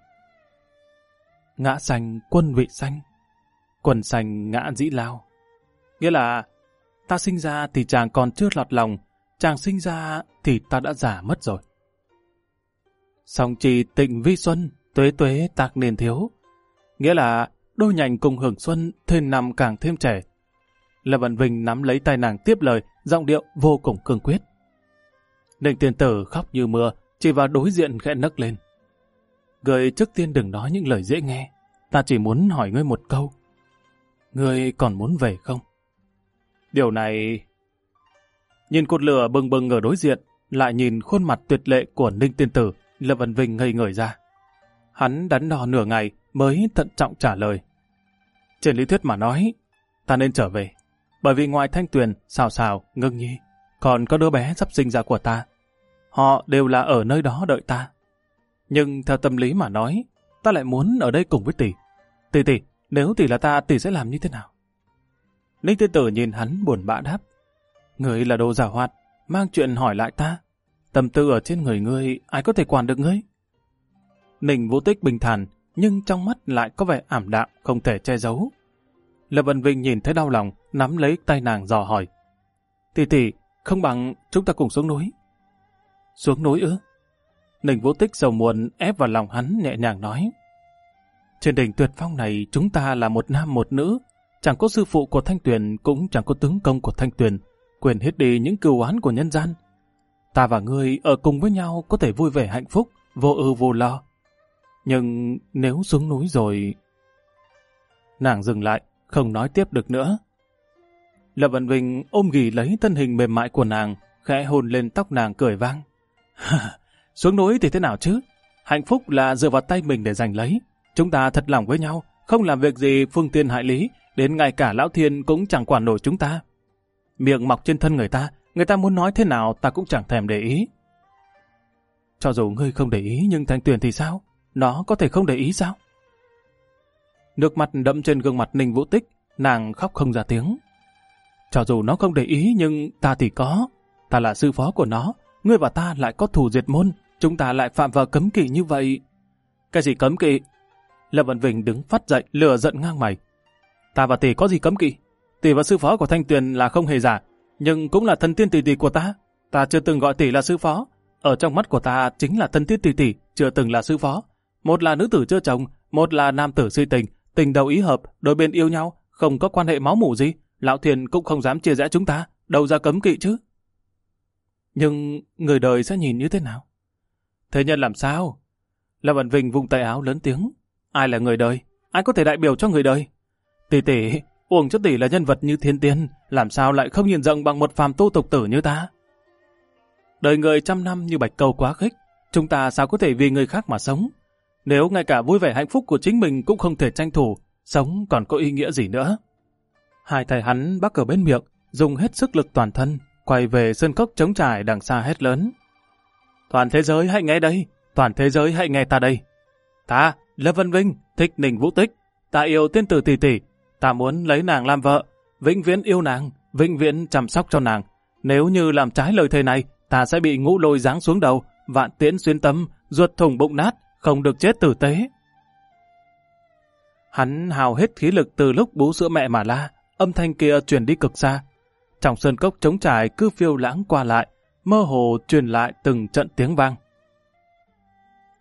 Ngã xanh quân vị xanh, quần xanh ngã dĩ lao. Nghĩa là ta sinh ra thì chàng còn chưa lọt lòng, chàng sinh ra thì ta đã già mất rồi. Song trì tịnh vi xuân, tuế tuế tạc niên thiếu. Nghĩa là đôi nhành cùng hưởng xuân, thêm năm càng thêm trẻ. Lâm Văn Vinh nắm lấy tay nàng tiếp lời, giọng điệu vô cùng cương quyết. Ninh Tiên Tử khóc như mưa, chỉ vào đối diện khẽ nấc lên. Ngươi trước tiên đừng nói những lời dễ nghe, ta chỉ muốn hỏi ngươi một câu. Ngươi còn muốn về không? Điều này... Nhìn cột lửa bừng bừng ở đối diện, lại nhìn khuôn mặt tuyệt lệ của Ninh Tiên Tử, Lâm Văn Vinh ngây người ra. Hắn đắn đo nửa ngày mới thận trọng trả lời. Trên lý thuyết mà nói, ta nên trở về, bởi vì ngoài Thanh Tuyền, Xào Xào, Ngưng Nhi, còn có đứa bé sắp sinh ra của ta. Họ đều là ở nơi đó đợi ta. Nhưng theo tâm lý mà nói, ta lại muốn ở đây cùng với tỷ. Tỷ, nếu tỷ là ta, tỷ sẽ làm như thế nào? Ninh Tiên Tử nhìn hắn buồn bã đáp. Ngươi là đồ giảo hoạt, mang chuyện hỏi lại ta. Tâm tư ở trên người ngươi, ai có thể quản được ngươi? Ninh Vũ Tích bình thản, nhưng trong mắt lại có vẻ ảm đạm, không thể che giấu. Lâm Văn Vinh nhìn thấy đau lòng, nắm lấy tay nàng dò hỏi. Tỷ, không bằng chúng ta cùng xuống núi. Xuống núi ư? Ninh Vũ Tích sầu muộn ép vào lòng hắn nhẹ nhàng nói. Trên đỉnh tuyệt phong này chúng ta là một nam một nữ, chẳng có sư phụ của Thanh Tuyền, cũng chẳng có tướng công của Thanh Tuyền, quyền hết đi những cừu oán của nhân gian. Ta và ngươi ở cùng với nhau có thể vui vẻ hạnh phúc, vô ưu vô lo. Nhưng nếu xuống núi rồi... Nàng dừng lại, không nói tiếp được nữa. Lâm Văn Vinh ôm ghì lấy thân hình mềm mại của nàng, khẽ hôn lên tóc nàng cười vang. Xuống núi thì thế nào chứ? Hạnh phúc là dựa vào tay mình để giành lấy. Chúng ta thật lòng với nhau, không làm việc gì phương tiên hại lý, đến ngay cả Lão Thiên cũng chẳng quản nổi chúng ta. Miệng mọc trên thân người ta muốn nói thế nào ta cũng chẳng thèm để ý. Cho dù ngươi không để ý nhưng Thanh Tuyền thì sao? Nó có thể không để ý sao? Nước mắt đẫm trên gương mặt Ninh Vũ Tích, nàng khóc không ra tiếng. Cho dù nó không để ý nhưng ta thì có. Ta là sư phó của nó, ngươi và ta lại có thù diệt môn, chúng ta lại phạm vào cấm kỵ như vậy. Cái gì cấm kỵ? Lâm Văn Vinh đứng phát dậy, lửa giận ngang mày. Ta và tỷ có gì cấm kỵ? Tỷ và sư phó của Thanh Tuyền là không hề giả, nhưng cũng là thân tiên tỷ của ta. Ta chưa từng gọi tỷ là sư phó. Ở trong mắt của ta chính là thân tiên tỷ, chưa từng là sư phó. Một là nữ tử chưa chồng, một là nam tử si tình, tình đầu ý hợp, đôi bên yêu nhau, không có quan hệ máu mủ gì. Lão Thiên cũng không dám chia rẽ chúng ta, đâu ra cấm kỵ chứ. Nhưng người đời sẽ nhìn như thế nào? Thế nhân làm sao? Lâm Văn Vinh vung tay áo lớn tiếng. Ai là người đời? Ai có thể đại biểu cho người đời? Tỷ, uổng cho tỷ là nhân vật như thiên tiên, làm sao lại không nhìn rộng bằng một phàm tu tục tử như ta? Đời người trăm năm như bạch câu quá khích, chúng ta sao có thể vì người khác mà sống? Nếu ngay cả vui vẻ hạnh phúc của chính mình cũng không thể tranh thủ, sống còn có ý nghĩa gì nữa? Hai tay hắn bắc ở bên miệng, dùng hết sức lực toàn thân, quay về sơn cốc trống trải đằng xa hét lớn. Toàn thế giới hãy nghe đây, toàn thế giới hãy nghe ta đây. Ta, Lâm Văn Vinh, thích Ninh Vũ Tích, ta yêu tiên tử tỷ, ta muốn lấy nàng làm vợ, vĩnh viễn yêu nàng, vĩnh viễn chăm sóc cho nàng. Nếu như làm trái lời thề này, ta sẽ bị ngũ lôi giáng xuống đầu, vạn tiễn xuyên tâm, ruột thủng bụng nát, không được chết tử tế. Hắn hào hết khí lực từ lúc bú sữa mẹ mà la, âm thanh kia truyền đi cực xa. Trong sơn cốc trống trải cứ phiêu lãng qua lại, mơ hồ truyền lại từng trận tiếng vang.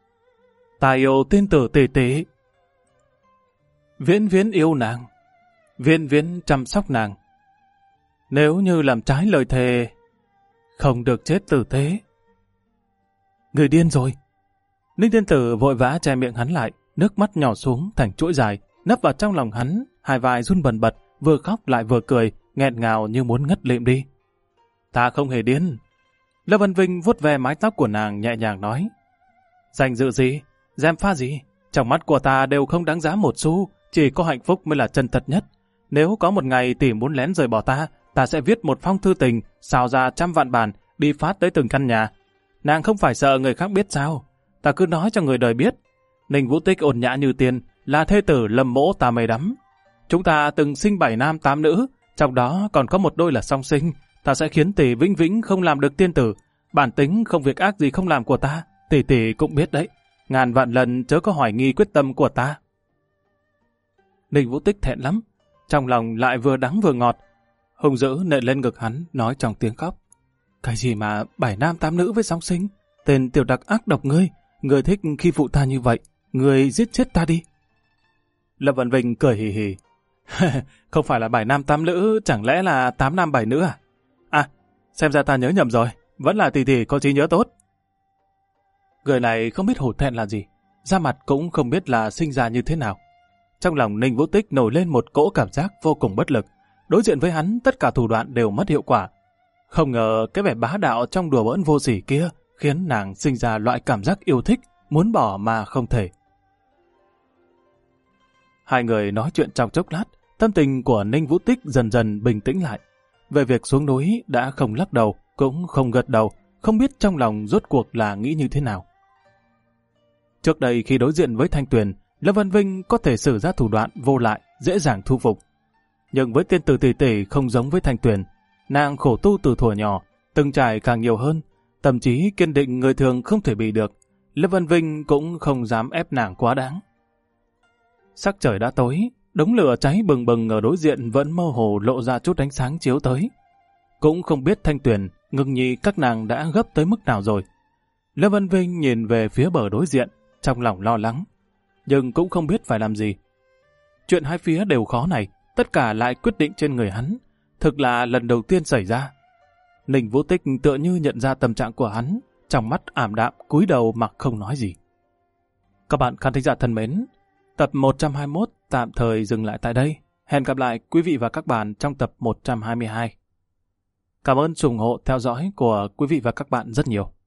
Ta yêu tiên tử tỷ, viễn viễn yêu nàng. viên viễn chăm sóc nàng. Nếu như làm trái lời thề, không được chết tử tế. Người điên rồi. Ninh Thiên Tử vội vã che miệng hắn lại, nước mắt nhỏ xuống thành chuỗi dài, nấp vào trong lòng hắn, hai vai run bần bật, vừa khóc lại vừa cười, nghẹn ngào như muốn ngất lịm đi. Ta không hề điên. Lâm Vân Vinh vuốt ve mái tóc của nàng nhẹ nhàng nói. Danh dự gì, gièm pha gì, trong mắt của ta đều không đáng giá một xu, chỉ có hạnh phúc mới là chân thật nhất. Nếu có một ngày tỷ muốn lén rời bỏ ta sẽ viết một phong thư tình, xào ra 100 vạn bản, đi phát tới từng căn nhà. Nàng không phải sợ người khác biết sao? Ta cứ nói cho người đời biết. Ninh Vũ Tích ôn nhã như tiên, là thê tử Lâm Mỗ ta mê đắm. Chúng ta từng sinh 7 nam 8 nữ, trong đó còn có một đôi là song sinh. Ta sẽ khiến tỷ vĩnh viễn không làm được tiên tử. Bản tính không việc ác gì không làm của ta, tỷ cũng biết đấy. Ngàn vạn lần chớ có hoài nghi quyết tâm của ta. Ninh Vũ Tích thẹn lắm, trong lòng lại vừa đắng vừa ngọt. Hùng dữ nện lên ngực hắn, nói trong tiếng khóc. Cái gì mà 7 nam 8 nữ với song sinh? Tên tiểu đặc ác độc ngươi thích khi phụ ta như vậy, ngươi giết chết ta đi. Lâm Vân Vinh cười hì hì. Không phải là 7 nam 8 nữ, chẳng lẽ là 8 nam 7 nữ à? À, xem ra ta nhớ nhầm rồi, vẫn là tỷ có trí nhớ tốt. Người này không biết hổ thẹn là gì, da mặt cũng không biết là sinh ra như thế nào. Trong lòng Ninh Vũ Tích nổi lên một cỗ cảm giác vô cùng bất lực. Đối diện với hắn, tất cả thủ đoạn đều mất hiệu quả. Không ngờ cái vẻ bá đạo trong đùa bỡn vô sỉ kia khiến nàng sinh ra loại cảm giác yêu thích, muốn bỏ mà không thể. Hai người nói chuyện trong chốc lát, tâm tình của Ninh Vũ Tích dần dần bình tĩnh lại. Về việc xuống núi đã không lắc đầu, cũng không gật đầu, không biết trong lòng rốt cuộc là nghĩ như thế nào. Trước đây khi đối diện với Thanh Tuyền, Lâm Vân Vinh có thể sử ra thủ đoạn vô lại, dễ dàng thu phục. Nhưng với tiên tử tỷ không giống với Thanh Tuyền, nàng khổ tu từ thuở nhỏ, từng trải càng nhiều hơn, tâm trí kiên định người thường không thể bị được. Lâm Vân Vinh cũng không dám ép nàng quá đáng. Sắc trời đã tối, đống lửa cháy bừng bừng ở đối diện vẫn mơ hồ lộ ra chút ánh sáng chiếu tới. Cũng không biết Thanh Tuyền, Ngưng Nhi các nàng đã gấp tới mức nào rồi. Lâm Vân Vinh nhìn về phía bờ đối diện, trong lòng lo lắng, nhưng cũng không biết phải làm gì. Chuyện hai phía đều khó này, tất cả lại quyết định trên người hắn, thực là lần đầu tiên xảy ra. Ninh Vũ Tích tựa như nhận ra tâm trạng của hắn, trong mắt ảm đạm cúi đầu mặc không nói gì. Các bạn khán thính giả thân mến, tập 121 tạm thời dừng lại tại đây. Hẹn gặp lại quý vị và các bạn trong tập 122. Cảm ơn sự ủng hộ theo dõi của quý vị và các bạn rất nhiều.